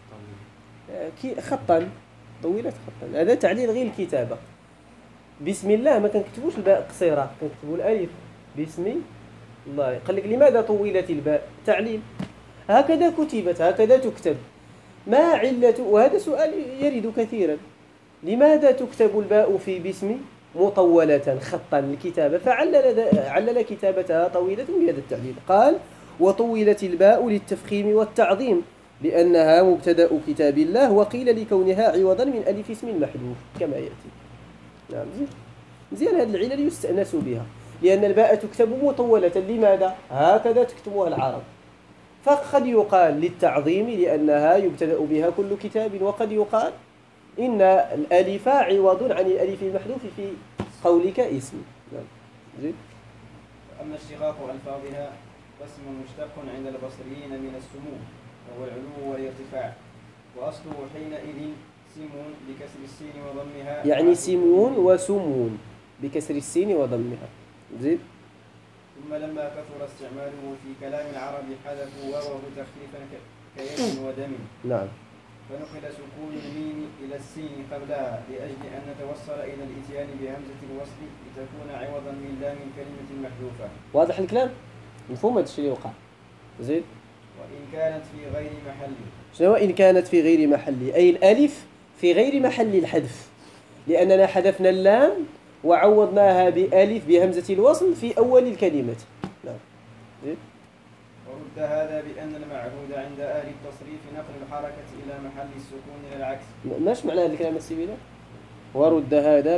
كي طويل. خطا طويلة خطا. هذا تعليل غير الكتابة. بسم الله ما كنكتبوش الباء قصيرة، كنكتبوا الألف. بسم الله. قال لك لماذا طولت الباء؟ تعليل. هكذا كتبت، هكذا تكتب. ما علة؟ وهذا سؤال يرد كثيرا. لماذا تكتب الباء في بسم مطولة خطا الكتابة؟ فعلل كتابتها طويلة بهذا التعليل. قال وطولت الباء للتفخيم والتعظيم لأنها مبتدأ كتاب الله، وقيل لكونها عوضا من ألف اسم محذوف كما يأتي. نعم زين هذه العلل يستأنس بها، لأن الباء تكتب مطولة. لماذا؟ هكذا تكتبها العرب. فقد يقال للتعظيم لأنها يبتدأ بها كل كتاب، وقد يقال إن الألف عوض عن الألف المحذوف في قولك اسم. نعم زين. أما اشتقاق ألفاظها فاسم مشتق عند البصريين من السمو وهو العلو والارتفاع، وأصله حينئذ سمون بكسر السين وضمها. يعني سمون وسمون بكسر السين وضمها. زين. ثم لما كثر استعماله في كلام العرب حذفوا واوه تخفيفا كيد ودم. نعم. فنقل سكون الميم إلى السين قبلها لأجل أن نتوصل إلى الإتيان بهمزة الوصل لتكون عوضا من لام كلمة محذوفة. واضح الكلام؟ مفهوم هذا الشيء اللي وقع. زين. وإن كانت في غير محل. شنو إن كانت في غير محل؟ أي الألف في غير محل الحذف، لأننا حذفنا اللام وعوضناها بألف بهمزة الوصل في أول الكلمة. نعم. زين. ورد هذا بأن المعهود عند أهل التصريف نقل الحركة إلى محل السكون إلى العكس. ماش معنى هذا الكلام السيبيلة؟ ورد هذا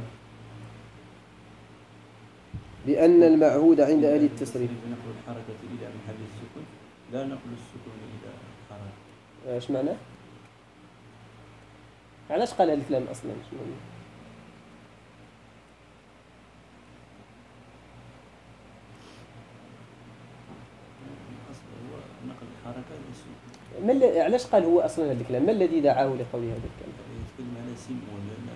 بأن المعهود عند أهل التصريف نقل الحركة إلى محل السكون لا نقل السكون إلى الحركة. ايش معناه؟ علاش قال هذا الكلام أصلا؟ علاش قال هو أصلا هذا الكلام؟ ما الذي دعاه لقول هذا الكلام؟ يتكلم على سمون لأن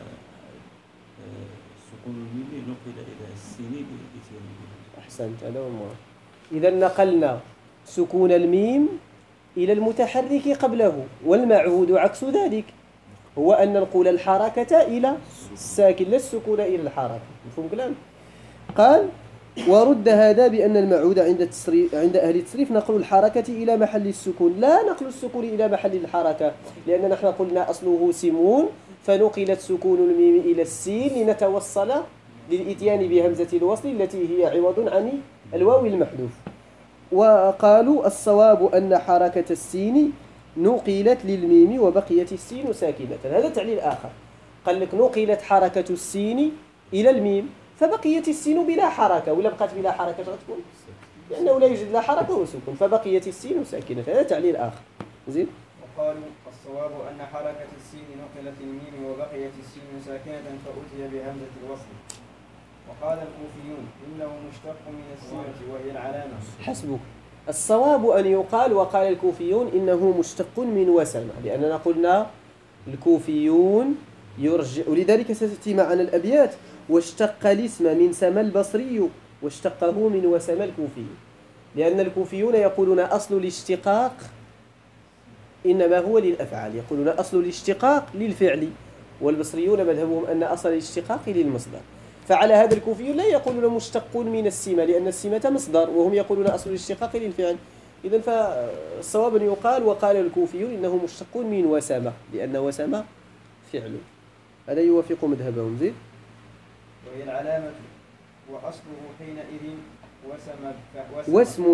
سكون الميم نقل إلى السين بالإتيان به. أحسنت هذا هو المراد. إذا نقلنا سكون الميم إلى المتحرك قبله، والمعهود عكس ذلك هو أن ننقل الحركة إلى الساكن لا السكون إلى الحركة. مفهوم كلام؟ قال ورد هذا بأن المعهود عند أهل التصريف نقل الحركة إلى محل السكون لا نقل السكون إلى محل الحركة، لأننا نحن قلنا أصله سمون فنقلت سكون الميم إلى السين لنتوصل للإتيان بهمزة الوصل التي هي عوض عن الواو المحذوف. وقالوا الصواب أن حركة السين نقلت للميم وبقيت السين ساكنة. هذا تعليل آخر. قال لك نقلت حركة السين إلى الميم فبقيت السين بلا حركة، ولا بقات بلا حركة تكون لأنه لا يوجد لا حركة وسكون، فبقيت السين ساكنة. هذا تعليل آخر. زين. وقالوا الصواب أن حركة السين نقلت للميم وبقيت السين ساكنة فأتي بهمزة الوصل. وقال الكوفيون إنه مشتق من السمة وهي العلامة. حسبك. الصواب أن يقال وقال الكوفيون إنه مشتق من وسمة، لأننا قلنا الكوفيون يرجع، ولذلك ستأتي معنا الأبيات واشتق الاسم من سما البصري واشتقه من وسم الكوفي، لأن الكوفيون يقولون أصل الاشتقاق إنما هو للأفعال، يقولون أصل الاشتقاق للفعل، والبصريون مذهبهم أن أصل الاشتقاق للمصدر. فعلى هذا الكوفيون لا يقولون مشتق من السمة لأن السمة مصدر، وهم يقولون أصل الاشتقاق للفعل. إذن فالصواب أن يقال وقال الكوفيون إنه مشتق من وسمة لأن وسمة فعل. هذا يوافق مذهبهم. زين. وهي العلامة وأصله حينئذ واسم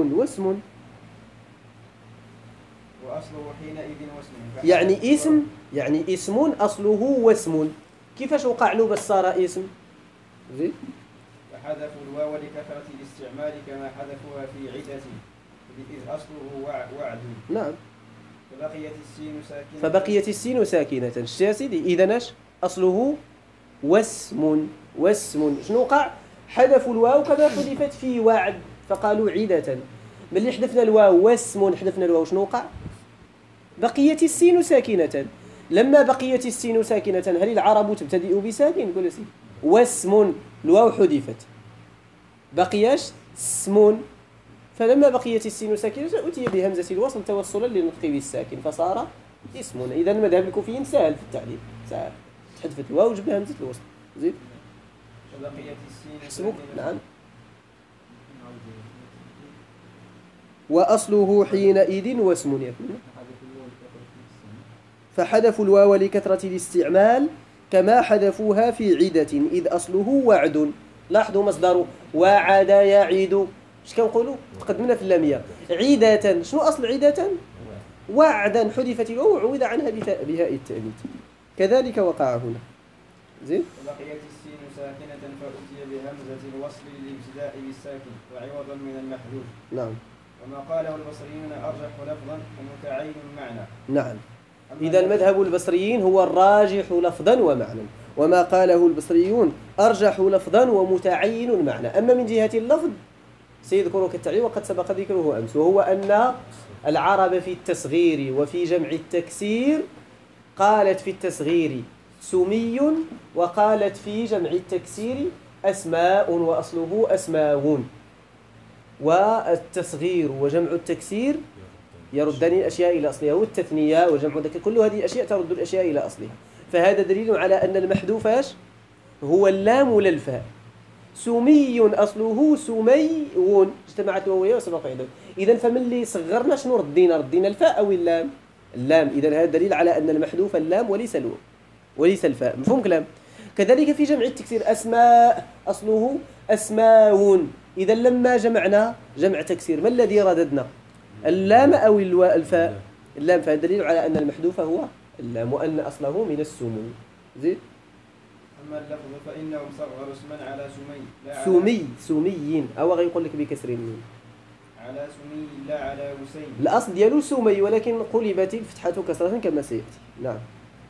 وأصله حينئذ واسم، يعني اسم أصله واسم. كيفاش وقع له بس صار اسم؟ زين. فحذفوا الواو لكثرة الاستعمال كما حذفوها في عدة إذ أصله وعد. نعم. فبقيت السين ساكنة. فبقيت السين ساكنة. شتي يا سيدي؟ إذا اش أصله واسم. شنو وقع؟ حذفوا الواو كما حذفت في وعد فقالوا عدة. ملي حذفنا الواو واسم حذفنا الواو شنو وقع؟ بقيت السين ساكنة. لما بقيت السين ساكنة هل العرب تبتدئ بساكن؟ قول سيدي واسم الواو حذفت بقيش اسم، فلما بقيت السين ساكنة أتي بهمزة الوصل توصلا للنطق بالساكن فصار اسم. إذا المذهب الكوفيين سهل في التعليل، سهل تحذف الواو وجب همزة الوصل. زيد. فبقيت السين حسبك. نعم. وأصله حينئذ واسم يكون. فحذفوا الواو لكثرة الاستعمال كما حذفوها في عدة إذ أصله وعد. لاحظوا مصدره وعد يعد. اش كنقولوا؟ تقدمنا في اللامية. عدة شنو أصل عدة؟ وعدا حذفت الواو وعوض عنها بهاء التأنيث. كذلك وقع هنا. زين. وبقيت السين ساكنة فأتي بهمزة الوصل للابتداء بالساكن وعوضا من المحذوف. نعم. وما قاله البصريون أرجح لفظا ومتعين معنى. نعم. إذا المذهب البصريين هو الراجح لفظا ومعنى، وما قاله البصريون أرجح لفظا ومتعين معنى. أما من جهة اللفظ سيذكره كالتعليل وقد سبق ذكره أمس، وهو أن العرب في التصغير وفي جمع التكسير قالت في التصغير سمي وقالت في جمع التكسير أسماء وأصله أسماون. والتصغير وجمع التكسير يردان الأشياء إلى أصلها، والتثنية وجمع الذكر كل هذه الأشياء ترد الأشياء إلى أصلها. فهذا دليل على أن المحذوف هو اللام للفاء. سمي أصله سميون اجتمعت وهي وسبق عندهم. إذا فمن اللي صغرنا شنو ردينا الفاء أو اللام؟ اللام. إذا هذا دليل على أن المحذوف اللام وليس الفاء. مفهوم كلام؟ كذلك في جمع التكسير أسماء أصله أسماون. إذا لما جمعنا جمع تكسير ما الذي رددنا؟ اللام أو الفاء؟ اللام. فهذا دليل على أن المحذوف هو اللام وأن أصله من السمو. زيد. أما اللفظ فإنهم صغروا اسما على سمي سمي أو غيقول لك بكسر الميم على سمي لا على وسيم. الأصل ديالو سمي ولكن قلبت الفتحة كسرة كما سيأتي. نعم.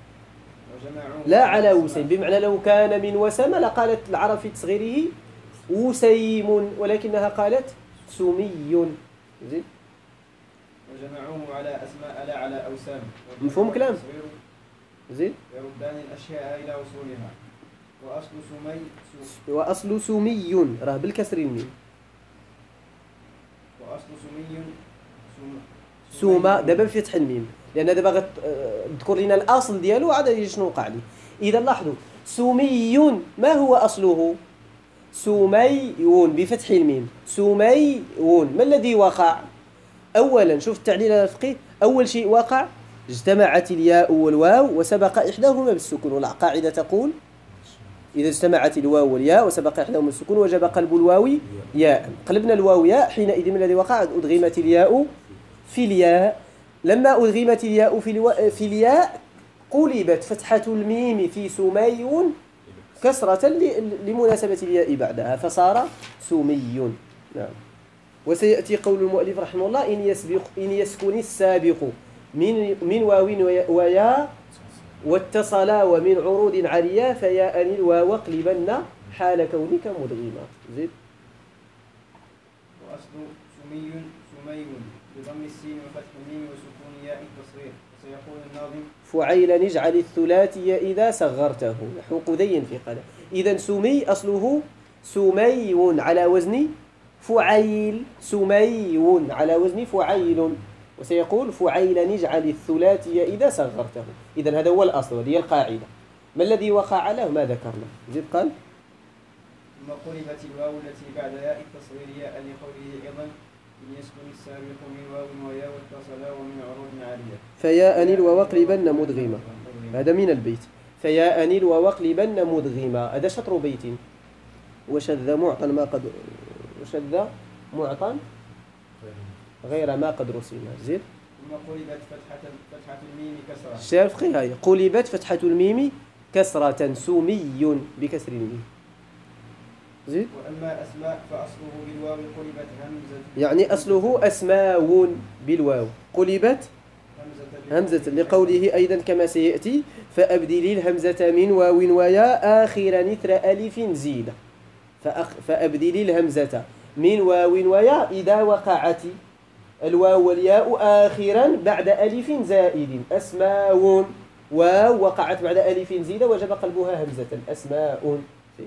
لا على وسيم بمعنى لو كان من وسم لقالت العرب في تصغيره وسيم ولكنها قالت سمي. زيد. وجمعوه على أسماء لا على أوسام. مفهوم كلام؟ زيد. يردان الأشياء إلى وصولها. وأصل سمي راه بالكسر الميم. وأصل سمي سوما دابا بفتح الميم لأن دابا غتذكر لنا الأصل ديالو عاد يجي شنو وقع لي. إذا لاحظوا سمي ما هو أصله؟ سميون بفتح الميم. سميون ما الذي وقع؟ أولا شوف التعليل الفقهي. أول شيء وقع اجتمعت الياء والواو وسبق إحداهما بالسكون، والقاعدة تقول إذا اجتمعت الواو والياء وسبق إحداهما بالسكون وجب قلب الواو ياء. قلبنا الواو ياء حينئذ من الذي وقع أدغمت الياء في الياء. لما أدغمت الياء في الياء قلبت فتحة الميم في سمي كسرة لمناسبة الياء بعدها فصار سمي. نعم. وسيأتي قول المؤلف رحمه الله إن يسكن السابق من واو وياء واتصلا ومن عروض عريا فيا أن الواو اقلبن حال كونك مدغما. زيد. وأصل سمي بضم السين وفتح الميم وسكون ياء التصغير. سيقول الناظم فعيل نجعل الثلاثي إذا صغرته نحو قدي في قلم. إذا سمي أصله سمي على وزن فعيل. سمي على وزن فعيل. وسيقول فعيل نجعل الثلاثي إذا صغرته. إذا هذا هو الأصل وهي القاعدة. ما الذي وقع له؟ ما ذكرنا. زيد. قال ثم قلبت الواو التي بعد ياء التصغير ياء لقوله أيضا إن يسكن السابق من واو وياء واتصلا ومن عروض عالية فيا أن الواو اقلبن مدغما. هذا من البيت. فيا أن الواو اقلبن مدغما هذا شطر بيت. وشذ معطى ما قد وشذ معطى غير ما قد رسم. زيد. ثم قلبت فتحة الميم كسرة. الشرف هاي قلبت فتحة الميم كسرة سمي بكسر الميم. زيد. وأما أسماء فأصله بالواو قلبت همزة، يعني أصله أسماء بالواو قلبت همزة، لقوله أيضا كما سيأتي فأبدل الهمزة من واو ويا آخر إثر ألف زيد. فأبدل الهمزة من واو ويا إذا وقعت الواو والياء آخرا بعد ألف زائد. أسماء واو وقعت بعد ألف زيد وجب قلبها همزة. أسماء.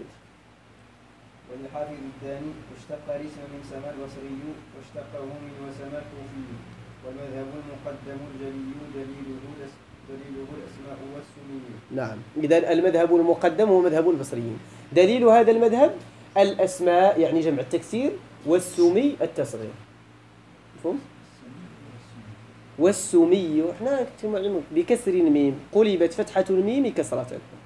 وللحافظ الثاني اشتق الاسم من سما البصري واشتقه من وسما الكوفي، والمذهب المقدم الجلي دليله الأسماء والسمي. نعم، إذا المذهب المقدم هو مذهب البصريين. دليل هذا المذهب الأسماء يعني جمع التكسير، والسمي التصغير. مفهوم؟ والسمي احنا بكسر الميم قلبت فتحة الميم كسرة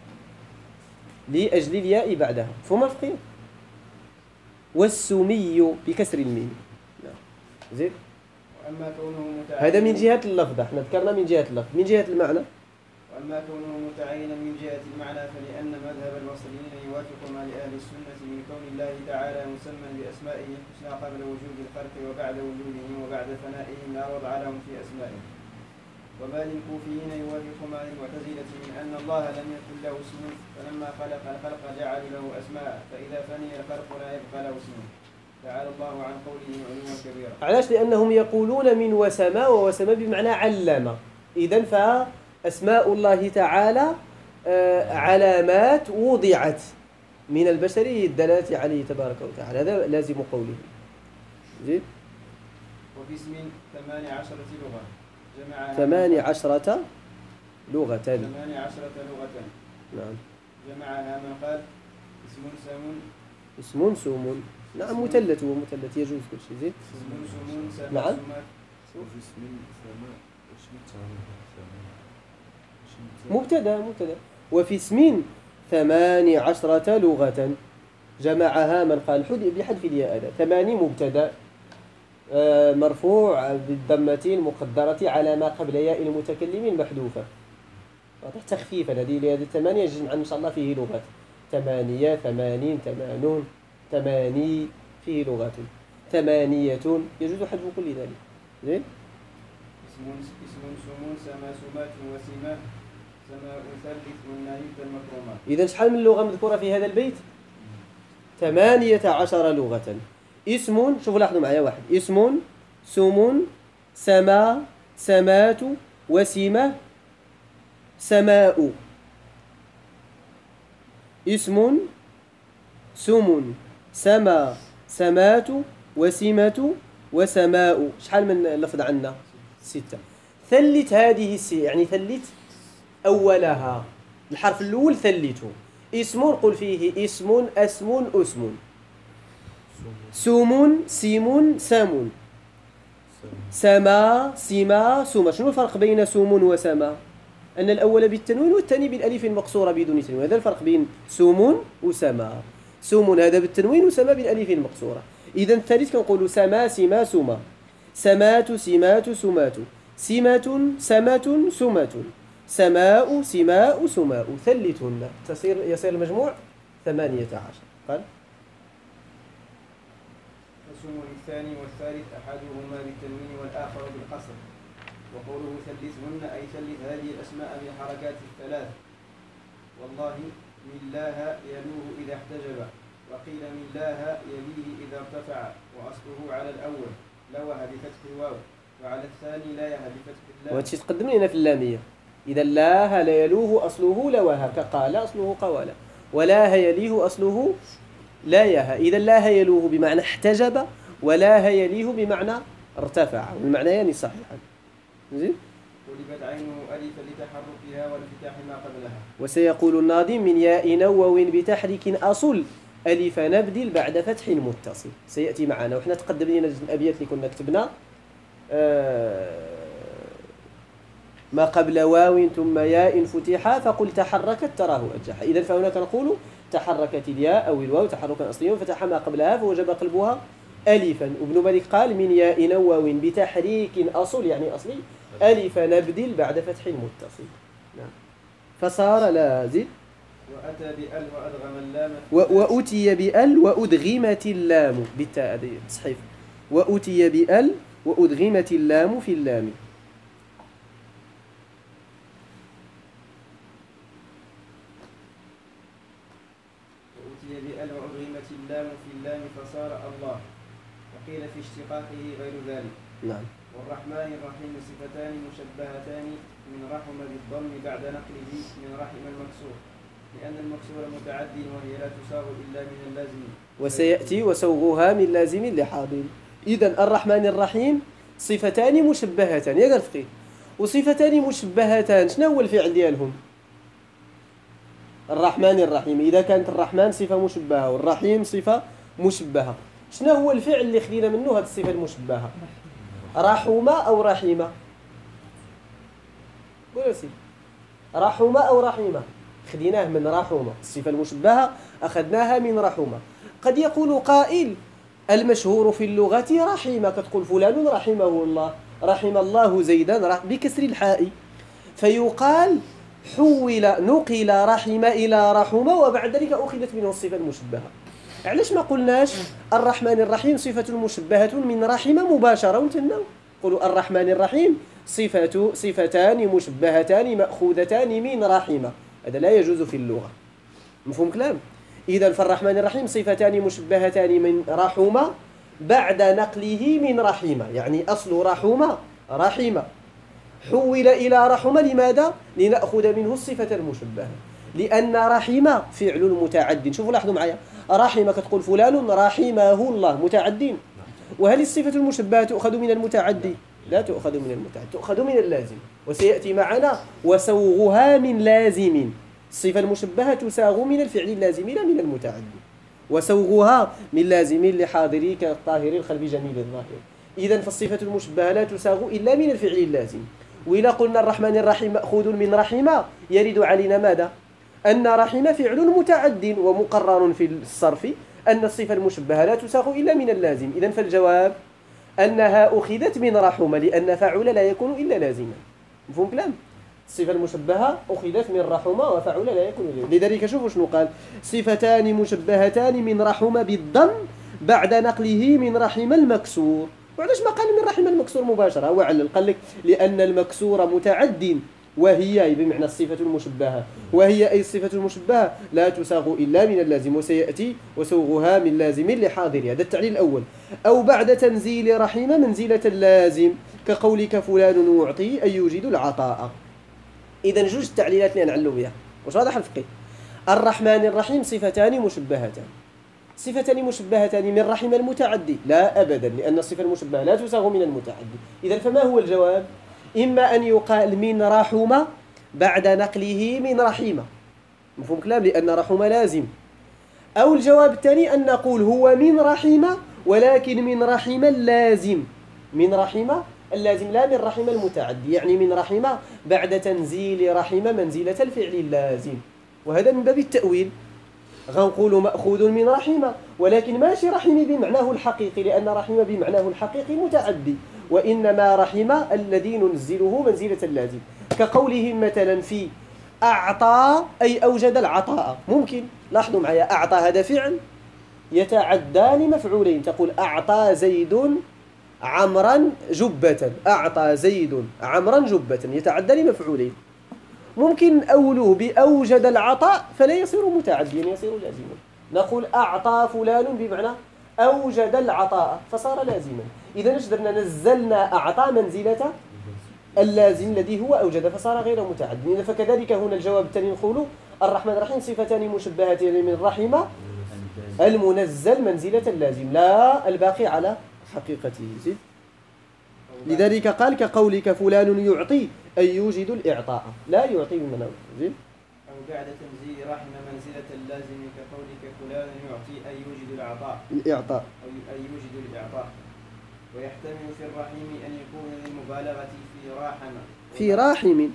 لأجل الياء بعدها. مفهوم الفقيه؟ والسمي بكسر الميم. نعم. زين. وأما كونه هذا من جهة اللفظ، احنا ذكرنا من جهة اللفظ. من جهة المعنى، وأما كونه متعينا من جهة المعنى فلأن مذهب البصريين يوافق ما لأهل السنة من كون الله تعالى مسمى بأسمائه الحسنى قبل وجود الخلق وبعد وجودهم وبعد فنائهم لا وضع لهم في أسمائهم. وما للكوفيين يوافق ما للمعتزلة من أن الله لم يكن له اسم فلما خلق الخلق جعل له أسماء فإذا فني الخلق لا يبقى له اسم. تعالى الله عن قولهم علوا كبيرا. علاش؟ لأنهم يقولون من وسما، ووسما بمعنى علم. إذن فأسماء الله تعالى علامات وضعت من البشر للدلالة عليه تبارك وتعالى. هذا لازم قوله. زين. وفي اسم 18 لغة جمعها 18 لغة. 18 لغة. نعم. جمعها من قال اسم سم. اسم سم. نعم، مثلث ومثلث يجوز كل شيء. زين. اسم سمون سما نعم. وفي اسم سماء مبتدا. وفي اسم 18 لغة جمعها من قال بحذف الياء. 8 مبتدا مرفوع بالضمة المقدرة على ما قبل ياء المتكلم محذوفة. واضح؟ تخفيفا. هذه 8 جمعا إن شاء الله فيه لغات. 8 80 80 8 فيه لغات. 8 يجوز حذف كل ذلك. زين. اسم سمون سما سمات وسماه سماء ثلث والنايف المكرمات. إذا شحال من لغة مذكورة في هذا البيت؟ 18 لغة. اسم، شوفوا لاحظوا معايا واحد. اسم سم سما سمات وسمة سماء. اسم سم سما سمات وسمة وسماء. شحال من لفظ عندنا؟ 6. ثلث هذه يعني ثلث أولها. الحرف الأول ثلثه. اسم قل فيه اسم أسم أسم. سم سم سم. سما سما سما. شنو الفرق بين سم وسما؟ أن الأول بالتنوين والثاني بالألف المقصورة بدون تنوين. هذا الفرق بين سم وسما. سم هذا بالتنوين وسما بالألف المقصورة. إذا الثالث كنقولوا سما سما سما. سمات سمات سمات. سمة سمة سمة. سماء سماء سماء. ثلثهن يصير المجموع 18. قال السم الثاني والثالث أحدهما بالتنوين والآخر بالقصر. وقوله ثلثهن أي ثلث هذه الأسماء بالحركات الثلاث. والله من لاها يلوه إذا احتجب، وقيل من لاها يليه إذا ارتفع، وأصله على الأول لوه بفتح الواو، وعلى الثاني لا يه بفتح اللام. وهذا تقدم لنا في اللامية. إذا لاها لا يلوه أصله لوها كقال أصله قوالا، ولاها يليه أصله لا يها. إذا لاها يلوه بمعنى احتجب، ولاها يليه بمعنى ارتفع، والمعنى يعني صحيحا. زين. قلبت عينه ألفا لتحركها وانفتاح ما قبلها. وسيقول الناظم من ياء نوو بتحريك أصل ألف نبدل بعد فتح متصل. سيأتي معنا. وإحنا تقدم لنا الأبيات اللي كنا كتبنا ما قبل واو ثم ياء فتحا فقل تحركت تراه أجحا. إذن فهناك نقول تحركت الياء أو الواو تحركا أصليا فتح ما قبلها فوجب قلبها ألفا. وابن مالك قال من ياء نوو بتحريك أصل يعني أصلي ألف نبدل بعد فتح متصل. نعم. فصار لازم وأتى بأل وأدغم اللام وأتي بأل وأدغمت اللام بالتاء هذه تصحيف وأتي بأل وأدغمت اللام في اللام. وأتي بأل وأدغمت اللام في اللام فصار الله، وقيل في اشتقاقه غير ذلك. نعم. والرحمن الرحيم صفتان مشبهتان من رحم بالضم بعد نقله من رحم المكسور، لأن المكسور متعد وهي لا تساغ إلا من اللازم، وسيأتي وسوغها من لازم لحاضر. إذن الرحمن الرحيم صفتان مشبهتان يا فقيه، وصفتان مشبهتان شنو هو الفعل ديالهم؟ الرحمن الرحيم إذا كانت الرحمن صفة مشبهة والرحيم صفة مشبهة، شنو هو الفعل اللي خدينا منه هذه الصفة المشبهة؟ رحمة أو رحيمة؟ قولوا سي رحمة أو رحيمة؟ خديناه من رحمة، الصفة المشبهة أخذناها من رحمة. قد يقول قائل المشهور في اللغة رحيمة، كتقول فلان رحمه الله، رحم الله زيدا بكسر الحاء، فيقال حول نقل رحم إلى رحمة وبعد ذلك أخذت منه الصفة المشبهة. علاش ما قلناش الرحمن الرحيم صفة مشبهة من رحمة مباشرة وانتنا قولوا الرحمن الرحيم صفتان مشبهتان مأخوذتان من رحمة، هذا لا يجوز في اللغة. مفهوم كلام؟ إذا فالرحمن الرحيم صفتان مشبهتان من رحمة بعد نقله من رحمة، يعني أصل رحمة رحمة حول إلى رحمة، لماذا؟ لنأخذ منه الصفة المشبهة، لأن رحمة فعل متعد. شوفوا لاحظوا معايا، رحمة كتقول فلان رحمه الله متعدين، وهل الصفة المشبهة تؤخذ من المتعدي؟ لا تؤخذ من المتعدي، تؤخذ من اللازم، وسيأتي معنا وسوغها من لازم. الصفة المشبهة تساغ من الفعل اللازم لا من المتعدي، وسوغها من لازم لحاضري كالطاهر الخلف جميل الظاهر. إذن فالصفة المشبهة لا تساغ إلا من الفعل اللازم. وإذا قلنا الرحمن الرحيم مأخوذ من رحمة يرد علينا ماذا؟ أن رحمة فعل متعد ومقرر في الصرف أن الصفة المشبهة لا تساغ إلا من اللازم. إذن فالجواب أنها أخذت من رحمة لأن فعل لا يكون إلا لازما. مفهوم كلام؟ الصفة المشبهة أخذت من رحمة وفعل لا يكون إلا لازما. لذلك شوفوا شنو قال، صفتان مشبهتان من رحمة بالضم بعد نقله من رحم المكسور. وعلاش ما قال من رحم المكسور مباشرة؟ هو علل قال لك لأن المكسور متعد وهي بمعنى الصفة المشبهة، وهي أي الصفة المشبهة لا تساغ إلا من اللازم، وسيأتي وسوغها من لازم لحاضرها. هذا التعليل الأول. أو بعد تنزيل رحمة منزلة اللازم كقولك فلان يعطي أي يوجد العطاء. إذن جوج التعليلات اللي نعلو بها واش واضح الفقه. الرحمن الرحيم صفتان مشبهتان، صفتان مشبهتان من رحم المتعدي؟ لا أبدا، لأن الصفة المشبهة لا تساغ من المتعدي. إذن فما هو الجواب؟ إما أن يقال من رحمة بعد نقله من رحيمة، مفهوم كلام؟ لأن رحمة لازم. أو الجواب الثاني أن نقول هو من رحمة ولكن من رحمة اللازم، من رحمة اللازم لا من رحمة المتعدي، يعني من رحمة بعد تنزيل رحمة منزلة الفعل اللازم. وهذا من باب التأويل، غنقول مأخوذ من رحمة ولكن ماشي رحمي بمعناه الحقيقي، لأن رحمة بمعناه الحقيقي متعدي، وإنما رحمة الذي ننزله منزلة اللازم. كقولهم مثلا في أعطى أي أوجد العطاء، ممكن لاحظوا معايا أعطى هذا فعل يتعدى لمفعولين، تقول أعطى زيد عمرا جبة، أعطى زيد عمرا جبة يتعدى لمفعولين. ممكن أولوه بأوجد العطاء فلا يصير متعديا، يصير لازما. نقول أعطى فلان بمعنى أوجد العطاء فصار لازما. إذا ايش درنا؟ نزلنا أعطى منزلة اللازم الذي هو أوجد فصار غير متعدي. فكذلك هنا الجواب الثاني نقول الرحمن الرحيم صفتان مشبهتان من رحمة المنزل منزلة اللازم لا الباقي على حقيقته. زيد. لذلك قال كقولك فلان يعطي أي يوجد الإعطاء، لا يعطي من زين. أو بعد تنزيل رحم منزلة اللازم كقولك فلان يعطي أي يوجد العطاء، الإعطاء أو أي يوجد الإعطاء. ويحتمل في الرحيم أن يكون للمبالغة في راحم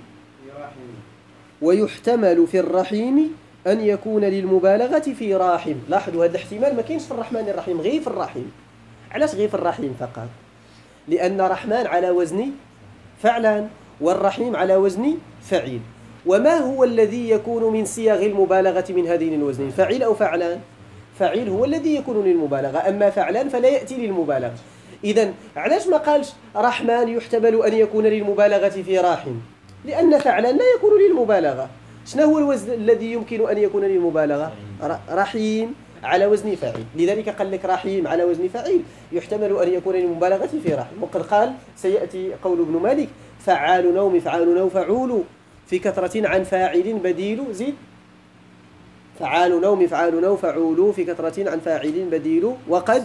ويحتمل في الرحيم أن يكون للمبالغة في راحم. لاحظوا هذا الاحتمال ما كاينش في الرحمن الرحيم، غير في الرحيم. علاش غير في الرحيم فقط؟ لأن رحمن على وزن فعلان والرحيم على وزن فعيل، وما هو الذي يكون من صيغ المبالغة من هذين الوزنين؟ فعيل أو فعلان؟ فعيل هو الذي يكون للمبالغة، أما فعلان فلا يأتي للمبالغة. إذن علاش ما قالش رحمن يحتمل أن يكون للمبالغة في راحم؟ لأن فعلان لا يكون للمبالغة. شنو هو الوزن الذي يمكن أن يكون للمبالغة؟ رحيم على وزن فاعل، لذلك قال لك رحيم على وزن فاعل يحتمل أن يكون للمبالغة في رحم. وقد قال سيأتي قول ابن مالك فعال أو مفعال أو فعول في كثرة عن فاعل بديل زيد فعال أو مفعال أو فعول في كثرة عن فاعل بديل وقد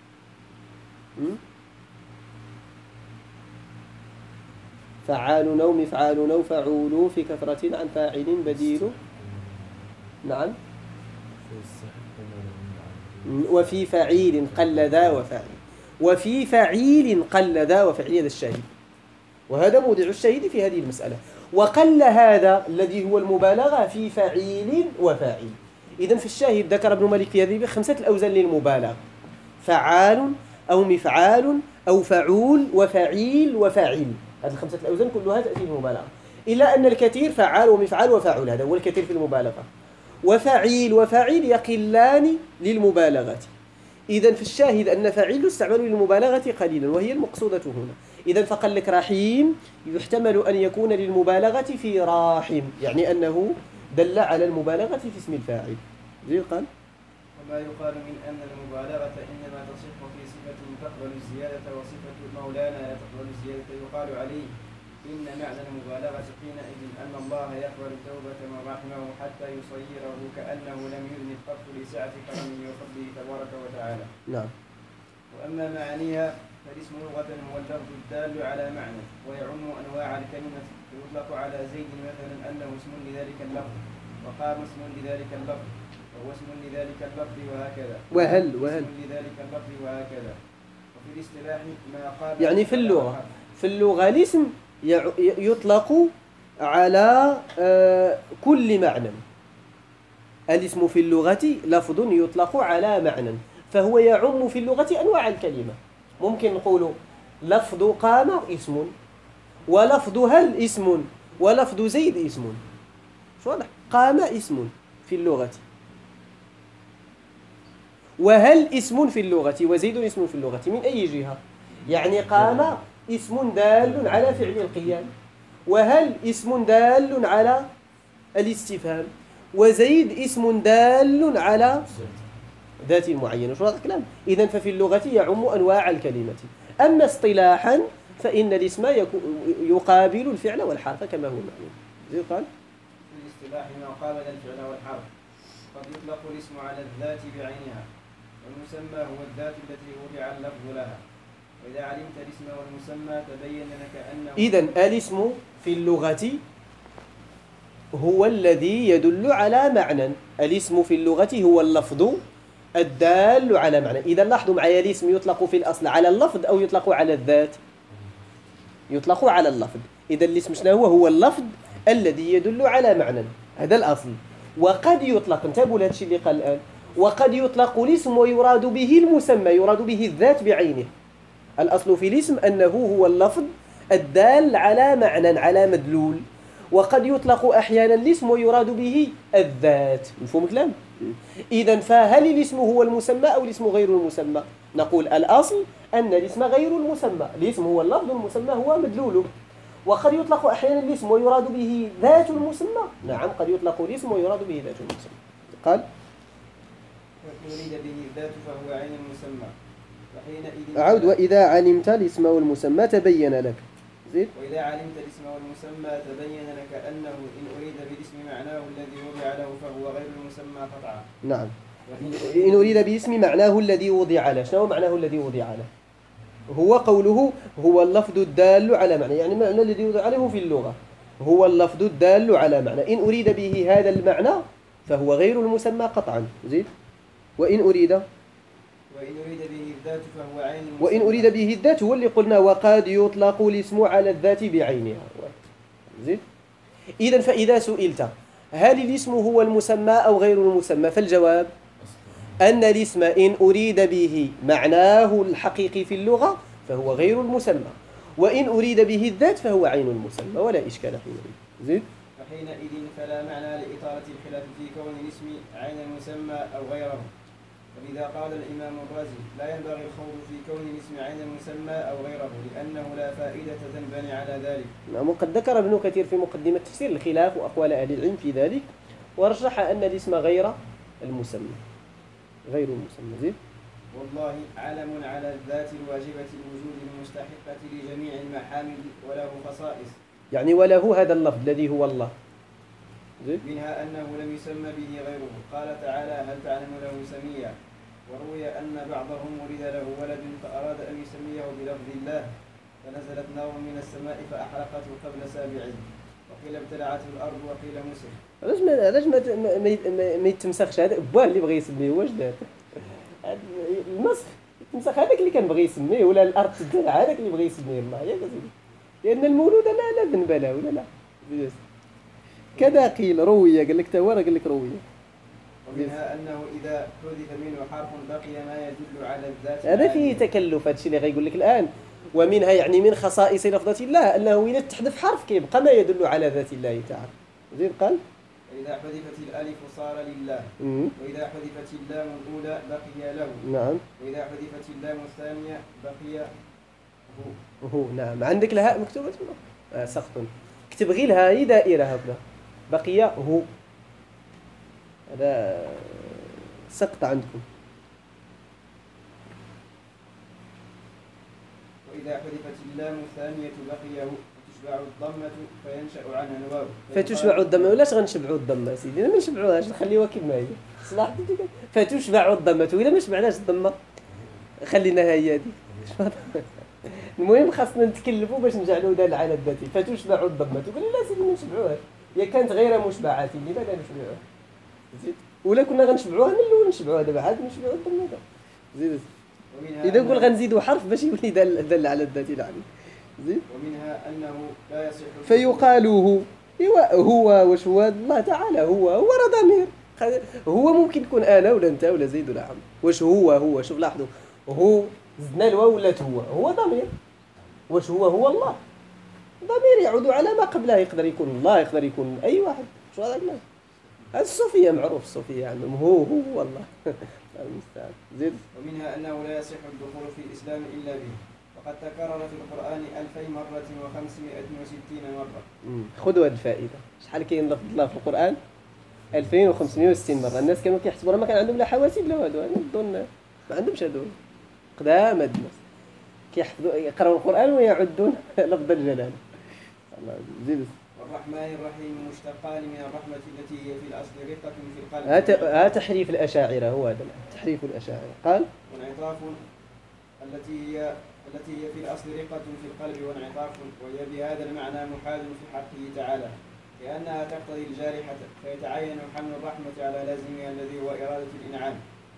فعال أو مفعال أو فعول في كثرة عن فاعل بديل. نعم. وفي فعيل قل ذا وفاعل، وفي فعيل قل ذا وفعيل، هذا الشاهد، وهذا موضع الشاهد في هذه المسألة. وقل هذا الذي هو المبالغة في فعيل وفاعل. إذن في الشاهد ذكر ابن مالك في هذه 5 الأوزان للمبالغة: فعال أو مفعال أو فعول وفعيل وفاعل. هذه 5 الأوزان كلها تأتي المبالغة، إلا أن الكثير فعال ومفعال وفاعل، هذا هو الكثير في المبالغة. وفعيل وفاعل يقلان للمبالغة. إذن في الشاهد أن فعيل يستعمل للمبالغة قليلا، وهي المقصودة هنا. إذن فقال لك رحيم يحتمل أن يكون للمبالغة في راحم، يعني أنه دل على المبالغة في اسم الفاعل. زي قال وما يقال من أن المبالغة إنما تصح في صفة تقبل الزيادة، وصفة مولانا لا تقبل الزيادة يقال عليه إن معنى المبالغة حينئذ أن الله يقبل توبة من رحمه حتى يصيره كأنه لم يذنب قط لسعة كرمه وفضله تبارك وتعالى. نعم. وأما معانيها فالاسم لغة هو اللفظ الدال على معنى ويعم أنواع الكلمة، يطلق على زيد مثلا أنه اسم لذلك اللفظ، وقام اسم لذلك اللفظ، وهو اسم لذلك اللفظ، وهكذا. وهل اسم لذلك اللفظ وهكذا. وفي الاصطلاح ما قال يعني في اللغة الاسم يطلق على كل معنى. الاسم في اللغة لفظ يطلق على معنى، فهو يعم في اللغة أنواع الكلمة. ممكن نقول لفظ قام اسم، ولفظ هل اسم، ولفظ زيد اسم. شو واضح؟ قام اسم في اللغة، وهل اسم في اللغة، وزيد اسم في اللغة. من أي جهة؟ يعني قام اسم دال على فعل القيام، وهل اسم دال على الاستفهام، وزيد اسم دال على ذات معينة. شو هذا الكلام؟ إذن ففي اللغة يعم أنواع الكلمة. أما اصطلاحا فإن الاسم يقابل الفعل والحرف كما هو معلوم. زي قال في الاصطلاح ما قابل الفعل والحرف. قد يطلق الاسم على الذات بعينها، والمسمى هو الذات التي وضع اللفظ لها. وإذا علمت الاسم والمسمى تبين لك أنه إذن الاسم في اللغة هو الذي يدل على معنى. الاسم في اللغة هو اللفظ الدال على معنى. إذا لاحظوا معي الاسم يطلق في الأصل على اللفظ أو يطلق على الذات؟ يطلق على اللفظ. إذا الاسم شنو هو؟ هو اللفظ الذي يدل على معنى، هذا الأصل. وقد يطلق، انتبهوا لهذا الشيء اللي قال الآن، وقد يطلق الاسم ويراد به المسمى، يراد به الذات بعينه. الأصل في الاسم أنه هو اللفظ الدال على معنى، على مدلول. وقد يطلق أحيانا الاسم ويراد به الذات. مفهوم الكلام؟ إذن فهل الاسم هو المسمى أو الاسم غير المسمى؟ نقول الأصل أن الاسم غير المسمى، الاسم هو اللفظ، المسمى هو مدلوله. وقد يطلق أحيانا الاسم ويراد به ذات المسمى. نعم، قد يطلق الاسم ويراد به ذات المسمى. قال يريد به الذات فهو عين المسمى. وحينئذ أعود: وإذا علمت الاسم والمسمى تبين لك. زيد: وإذا علمت الاسم والمسمى تبين لك أنه إن أريد بالاسم معناه الذي وضع له فهو غير المسمى قطعا. نعم، إن أريد باسم معناه الذي وضع له. شنو معناه الذي وضع له؟ هو قوله هو اللفظ الدال على معنى، يعني معنى الذي وضع له في اللغة هو اللفظ الدال على معنى. إن أريد به هذا المعنى فهو غير المسمى قطعا. زيد: وإن أريد به الذات فهو عين المسمى. وإن أريد به الذات هو اللي قلنا وقد يطلق الاسم على الذات بعينها. زيد: إذن فإذا سئلت هل الاسم هو المسمى أو غير المسمى، فالجواب أن الاسم إن أريد به معناه الحقيقي في اللغة فهو غير المسمى، وإن أريد به الذات فهو عين المسمى، ولا إشكال حينئذ. زيد: حينئذ فلا معنى لإطالة الخلاف في كون الاسم عين المسمى أو غيره. ولذا قال الإمام الرازي لا ينبغي الخوض في كون الاسم عين المسمى أو غيره لأنه لا فائدة تنبني على ذلك. نعم. وقد ذكر ابن كثير في مقدمة تفسير الخلاف وأقوال أهل العلم في ذلك، ورجح أن الاسم غير المسمى، غير المسمى. زين. والله علم على الذات الواجبة الوجود المستحقة لجميع المحامد وله خصائص، يعني وله هذا اللفظ الذي هو الله. زين. منها أنه لم يسمى به غيره. قال تعالى هل تعلم له سميا. وروي أن بعضهم ولد له ولد فأراد أن يسميه بلفظ الله فنزلت نار من السماء فأحرقته قبل سابعين، وقيل ابتلعته الأرض وقيل مسح. علاش ما يتمسخش هذا بواه اللي بغى يسميه؟ واش دار المسخ؟ يتمسخ هذاك اللي كان بغى يسميه، ولا الارض تدلع هذاك اللي بغى يسميه الله، ياك سيدي، لان المولود لا ذنب له ولا لا. كذا قيل رويه، قال لك توا قال لك رويه. ومنها انه اذا حذف منه حرف بقي ما يدل على الذات. هذا فيه تكلف، هذا الشيء اللي غيقول لك الان. ومنها يعني من خصائص لفظة الله انه اذا تحذف حرف كيبقى ما يدل على ذات الله تعالى. زين. قال إذا حذفت الألف صار لله، وإذا حذفت اللام الأولى بقي له. نعم. وإذا حذفت اللام الثانية بقي هو. نعم. عندك الهاء مكتوبة سقط، اكتب غير الهاء دائرة هكذا، بقي هو، هذا سقط عندكم. وإذا حذفت اللام الثانية بقي هو فتشبع الضمة فينشأ عنها الواو. فتشبع الضمة، ولاش غنشبعوا الضمة سيدي؟ ما نشبعوهاش، نخليوها كما هي. صلاح فتشبع الضمة، وإلا ما شبعناش الضمة خليناها هي هذه. المهم خاصنا نتكلفوا باش نجعلوا دال على الذاتي. فتشبع الضمة، تقول لا سيدي ما نشبعوهاش، هي كانت غير مشبعة، لماذا نشبعوها؟ زيد. ولا كنا غنشبعوها من الاول نشبعوها، دابا عاد نشبعوا الضمة. زيد. إذا نقول غنزيدوا حرف باش يولي دال على الذاتي العلي. زين. ومنها أنه لا يصح فيقال هو واش هو الله تعالى، هو راه ضمير. هو ممكن يكون انا ولا انت ولا زيد ولا عمرو. واش هو شوف لاحظوا، هو زدنا الواو ولات هو ضمير. واش هو الله ضمير يعود على ما قبله، يقدر يكون الله، يقدر يكون اي واحد. شو هذا الكلام؟ هذا الصوفيه معروف، الصوفيه عندهم هو الله. المستعان. زيد. ومنها أنه لا يصح الدخول في الإسلام إلا به، وقد تكرر في القرآن 2000 مرة و560 مرة. خذوا هذه الفائدة. شحال كاين لفظ الله في القرآن؟ 2560 مرة. الناس كانوا كيحسبوا ما كان عندهم لا حواسيب لا والو، نظن ما عندهمش هذو قدام هاد الناس كيحفظوا يقراوا القرآن ويعدون لفظ الجلالة. الله زيد. والرحمن الرحيم مشتقان من الرحمة التي هي في الأصل رقة في القلب. ها تحريف الأشاعرة، هو هذا تحريف الأشاعرة. قال وانعطاف التي هي في الأصل رقة في القلب وانعطاف، وهي بهذا المعنى محال في حقه تعالى، لأنها تقتضي الجارحة، فيتعين حمل الرحمة على لازمها الذي هو إرادة الإنعام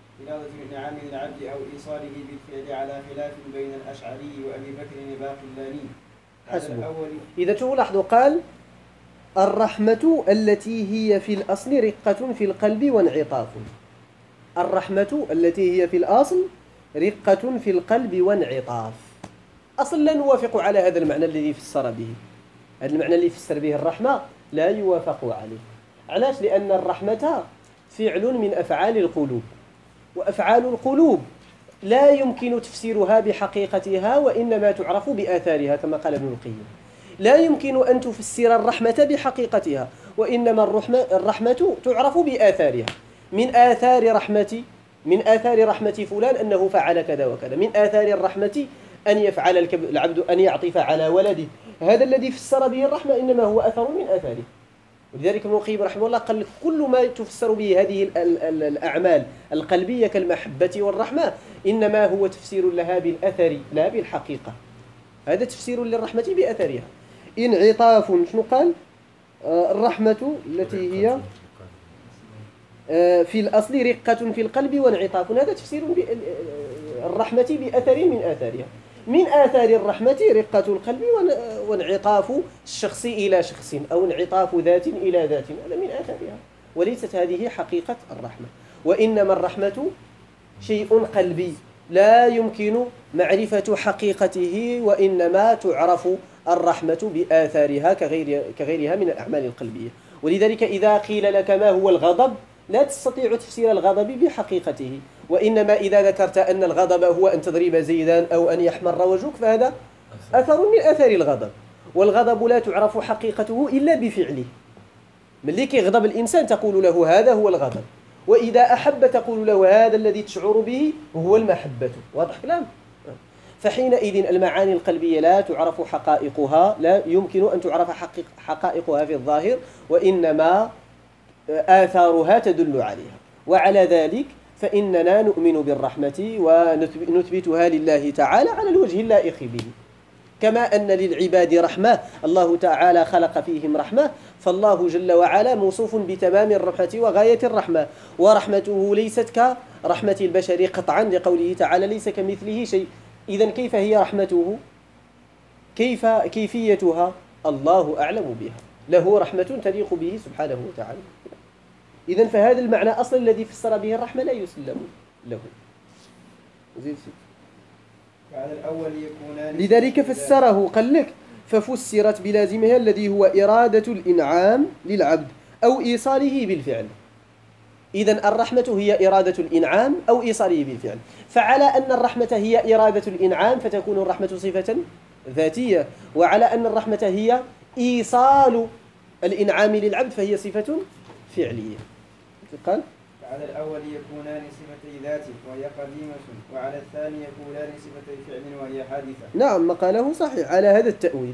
للعبد أو إيصاله بالفعل، على خلاف بين الأشعري وأبي بكر الباقلاني. حسبه. إذا تلاحظوا قال الرحمة التي هي في الأصل رقة في القلب وانعطاف. الرحمة التي هي في الأصل رقة في القلب وانعطاف. أصلا لا نوافق على هذا المعنى الذي فسر به. هذا المعنى اللي فسر به الرحمة لا يوافق عليه. علاش؟ لأن الرحمة فعل من أفعال القلوب، وأفعال القلوب لا يمكن تفسيرها بحقيقتها، وإنما تعرف بآثارها كما قال ابن القيم. لا يمكن أن تفسر الرحمة بحقيقتها، وإنما الرحمة تعرف بآثارها. من آثار رحمة فلان أنه فعل كذا وكذا، من آثار الرحمة أن يفعل العبد أن يعطف على ولده. هذا الذي فسر به الرحمة إنما هو أثر من آثاره. ولذلك ابن القيم رحمه الله قال كل ما تفسر به هذه الأعمال القلبية كالمحبة والرحمة إنما هو تفسير لها بالأثر لا بالحقيقة. هذا تفسير للرحمة بأثرها. انعطاف شنو قال؟ الرحمة التي هي في الأصل رقة في القلب وانعطاف، هذا تفسير الرحمة بأثر من آثارها. من آثار الرحمة رقة القلب وانعطاف الشخص إلى شخص، أو انعطاف ذات إلى ذات، هذا من آثارها. وليست هذه حقيقة الرحمة، وإنما الرحمة شيء قلبي لا يمكن معرفة حقيقته، وإنما تعرف الرحمة بآثارها كغيرها من الأعمال القلبية. ولذلك إذا قيل لك ما هو الغضب لا تستطيع تفسير الغضب بحقيقته، وإنما إذا ذكرت أن الغضب هو أن تضرب زيدا أو أن يحمر وجهك فهذا أثر من أثر الغضب، والغضب لا تعرف حقيقته إلا بفعله. ملي كيغضب الإنسان تقول له هذا هو الغضب، وإذا أحب تقول له هذا الذي تشعر به هو المحبة. واضح كلام؟ فحينئذ المعاني القلبية لا تعرف حقائقها، لا يمكن أن تعرف حقائقها في الظاهر، وإنما آثارها تدل عليها. وعلى ذلك فإننا نؤمن بالرحمة ونثبتها لله تعالى على الوجه اللائق به، كما أن للعباد رحمة، الله تعالى خلق فيهم رحمة، فالله جل وعلا موصوف بتمام الرحمة وغاية الرحمة، ورحمته ليست كرحمة البشر قطعا، لقوله تعالى ليس كمثله شيء. إذن كيف هي رحمته؟ كيفيتها؟ الله أعلم بها، له رحمة تليق به سبحانه وتعالى. إذن فهذا المعنى أصلا الذي فسر به الرحمة لا يسلم له. لذلك فسره، قال لك ففسرت بلازمها الذي هو إرادة الإنعام للعبد أو إيصاله بالفعل. إذن الرحمة هي إرادة الإنعام أو إيصاله بالفعل، فعلى أن الرحمة هي إرادة الإنعام فتكون الرحمة صفة ذاتية، وعلى أن الرحمة هي إيصال الإنعام للعبد فهي صفة فعلية. قال فعلى الأول يكونان صفتي ذات وهي قديمة، وعلى الثاني يكونان صفتي فعل وهي حادثة. نعم، مقاله صحيح على هذا التأويل.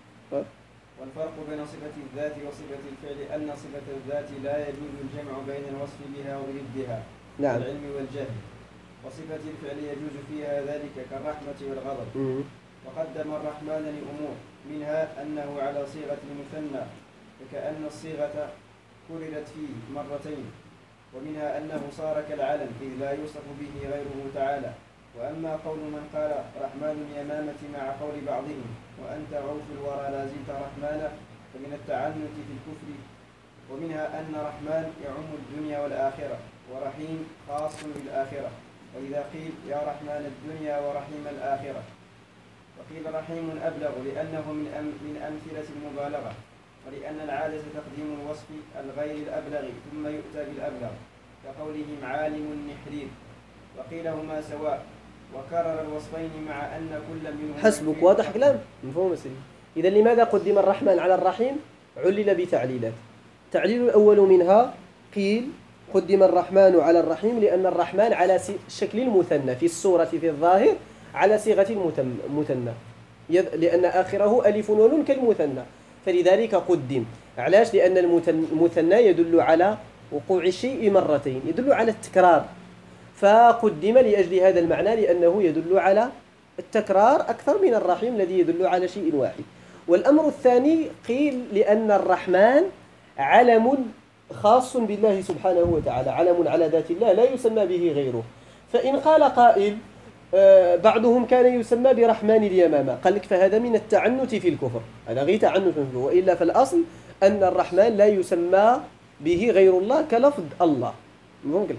والفرق بين صفة الذات وصفة الفعل أن صفة الذات لا يجوز الجمع بين الوصف بها وضدها، نعم، العلم والجهل، وصفة الفعل يجوز فيها ذلك كالرحمة والغضب. وقدم الرحمن لأمور، منها أنه على صيغة المثنى فكأن الصيغة كررت فيه مرتين، ومنها أنه صار كالعلم إذ لا يوصف به غيره تعالى. وأما قول من قال رحمن اليمامة مع قول بعضهم وأنت غوث الورى لا زلت رحمانا فمن التعنت في الكفر. ومنها أن رحمن يعم الدنيا والآخرة، ورحيم خاص بالآخرة، وإذا قيل يا رحمن الدنيا ورحيم الآخرة وقيل رحيم أبلغ لأنه من أمثلة المبالغة، ولأن العادة تقديم الوصف الغير الأبلغ ثم يؤتى بالأبلغ كقولهم عالم النحرير، وقيل هما سواء، وكرر الوصفين مع أن كل منهما حسبك. واضح كلام؟ مفهوم سيدي. إذا لماذا قدم الرحمن على الرحيم؟ علل بتعليلات. التعليل الأول منها قيل قدم الرحمن على الرحيم لأن الرحمن على شكل المثنى في الصورة في الظاهر على صيغة المثنى، لأن آخره ألف ونون كالمثنى، فلذلك قدم. علاش؟ لأن المثنى يدل على وقوع الشيء مرتين، يدل على التكرار، فقدم لأجل هذا المعنى لأنه يدل على التكرار أكثر من الرحيم الذي يدل على شيء واحد. والأمر الثاني قيل لأن الرحمن علم خاص بالله سبحانه وتعالى، علم على ذات الله لا يسمى به غيره. فإن قال قائل بعضهم كان يسمى برحمن اليمامة، قال لك فهذا من التعنت في الكفر، هذا غير تعنت في الكفر، وإلا فالأصل أن الرحمن لا يسمى به غير الله كلفظ الله. ممكن.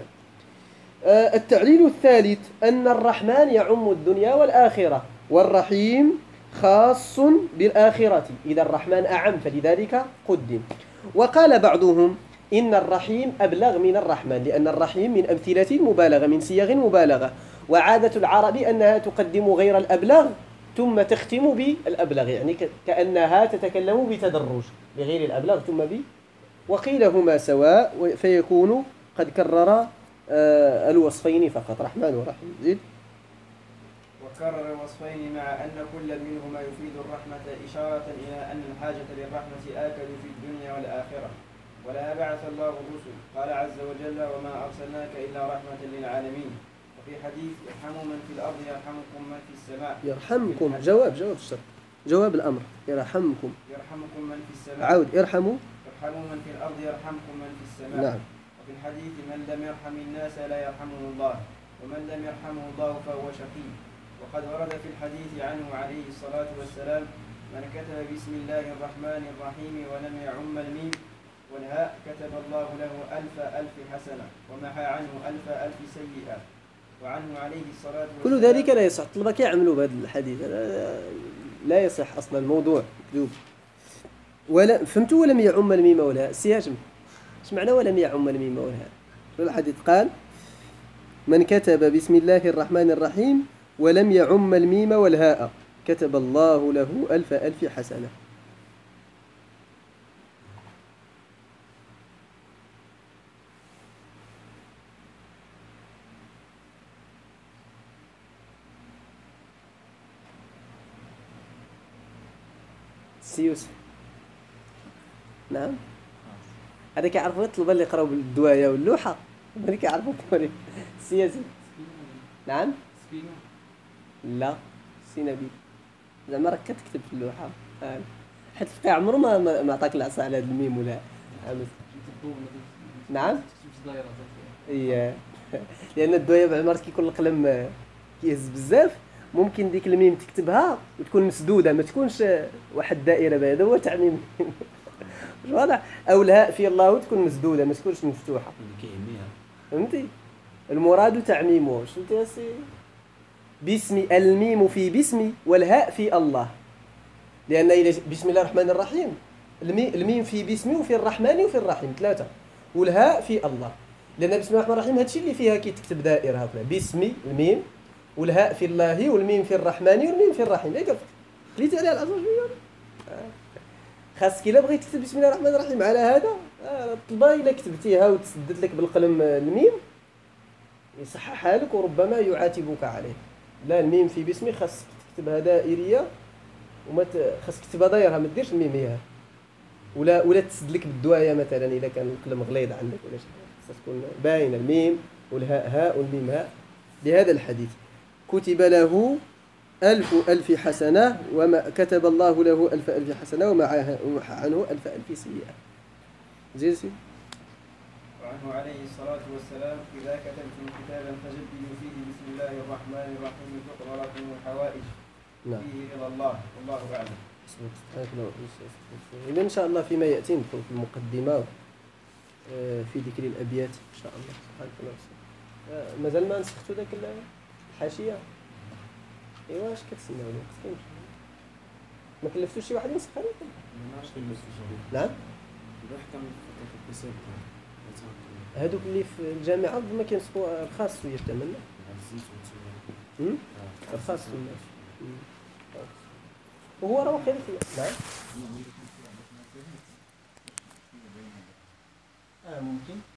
التعليل الثالث أن الرحمن يعم الدنيا والآخرة، والرحيم خاص بالآخرة، إذا الرحمن أعم فلذلك قدم. وقال بعضهم إن الرحيم أبلغ من الرحمن، لأن الرحيم من أمثلة المبالغة، من صيغ المبالغة، وعادة العرب أنها تقدم غير الأبلغ ثم تختم بالأبلغ، يعني كأنها تتكلم بتدرج بغير الأبلغ ثم وقيل هما سواء، فيكون قد كرر الوصفين فقط، رحمن ورحيم. زيد. وكرر الوصفين مع أن كل منهما يفيد الرحمة، إشارة إلى أن الحاجة للرحمة آكد في الدنيا والآخرة. ولا بعث الله الرسل، قال عز وجل وما أرسلناك إلا رحمة للعالمين. وفي حديث ارحموا من في الأرض يرحمكم من في السماء. يرحمكم جواب الشرط، جواب الأمر، يرحمكم من في السماء. عود ارحموا من في الأرض يرحمكم من في السماء. نعم. وفي الحديث من لم يرحم الناس لا يرحمه الله، ومن لم يرحمه الله فهو شقي. وقد ورد في الحديث عنه عليه الصلاة والسلام من كتب بسم الله الرحمن الرحيم ولم يعم الميم والهاء كتب الله له ألف حسنة ومحى عنه ألف سيئة. وعنه عليه الصلاة والسلام كل ذلك لا يصح. طلبك يعملوا بهذا الحديث لا يصح أصلا، الموضوع مكذوب. ولا فهمتوا ولم يعم الميم والهاء السياجم؟ ايش معنى ولم يعم الميم والهاء؟ الحديث قال من كتب بسم الله الرحمن الرحيم ولم يعم الميم والهاء كتب الله له ألف ألف حسنة. سيوسف نعم هذا كيعرفوا الطلبة اللي يقراو بالدواية واللوحة هذا كيعرفوا التواريخ السياسي. نعم لا سينبي زعما راك كتكتب في اللوحة حيت الفقيه عمره ما عطاك العصا على هذا الميم ولا نعم اييه لأن الدواية بعد مرات كيكون القلم كيهز بزاف ممكن ديك الميم تكتبها وتكون مسدودة ما تكونش واحد دائرة هذا هو تعميم واضح او الهاء في الله تكون مسدودة ما تكونش مفتوحة فهمتي المراد تعميمه شفت يا سي باسم الميم في باسمي والهاء في الله لأن إلى بسم الله الرحمن الرحيم الميم في باسمي وفي الرحمن وفي الرحيم ثلاثة والهاء في الله لأن بسم الله الرحمن الرحيم هادشي اللي فيها كي تكتب دائرة هكذا باسمي الميم والهاء في الله والميم في الرحمن والميم في الرحيم ياك قليتي عليها العصا شويه خاصك الا بغيتي تكتب بسم الله الرحمن الرحيم على هذا الطلبه الا كتبتيها وتسدد لك بالقلم الميم يصححها لك وربما يعاتبك عليه. لا الميم في باسمي خاصك تكتبها دائريه وما خاصك تكتبها دايرها ما ديرش الميم هي ولا تسد لك بالدوايه مثلا اذا كان القلم غليظ عندك ولا شي خاص تكون باينه الميم والهاء هاء والميم هاء. لهذا الحديث كتب له ألف ألف حسنة وما كتب الله له ألف ألف حسنة ومحى عنه ألف ألف سيئة. زيسي وعنه عليه الصلاة والسلام إذا كتبتم كتابا فجددوا فيه بسم الله الرحمن الرحيم تقرأ لكم الحوائج فيه رضا الله والله أعلم. إذا إن شاء الله فيما يأتي ندخل في المقدمة في ذكر الأبيات إن شاء الله. سبحانك اللهم مازال ما نسختوا ذاك الحاشية ايوا اش كتسناو الوقت ما كلفتوش شي واحد ينسخ عليكم نعم هادوك اللي في الجامعه ما كينسخوا الخاص شويه تمنا الخاص الناس وهو راه واقيلا نعم ممكن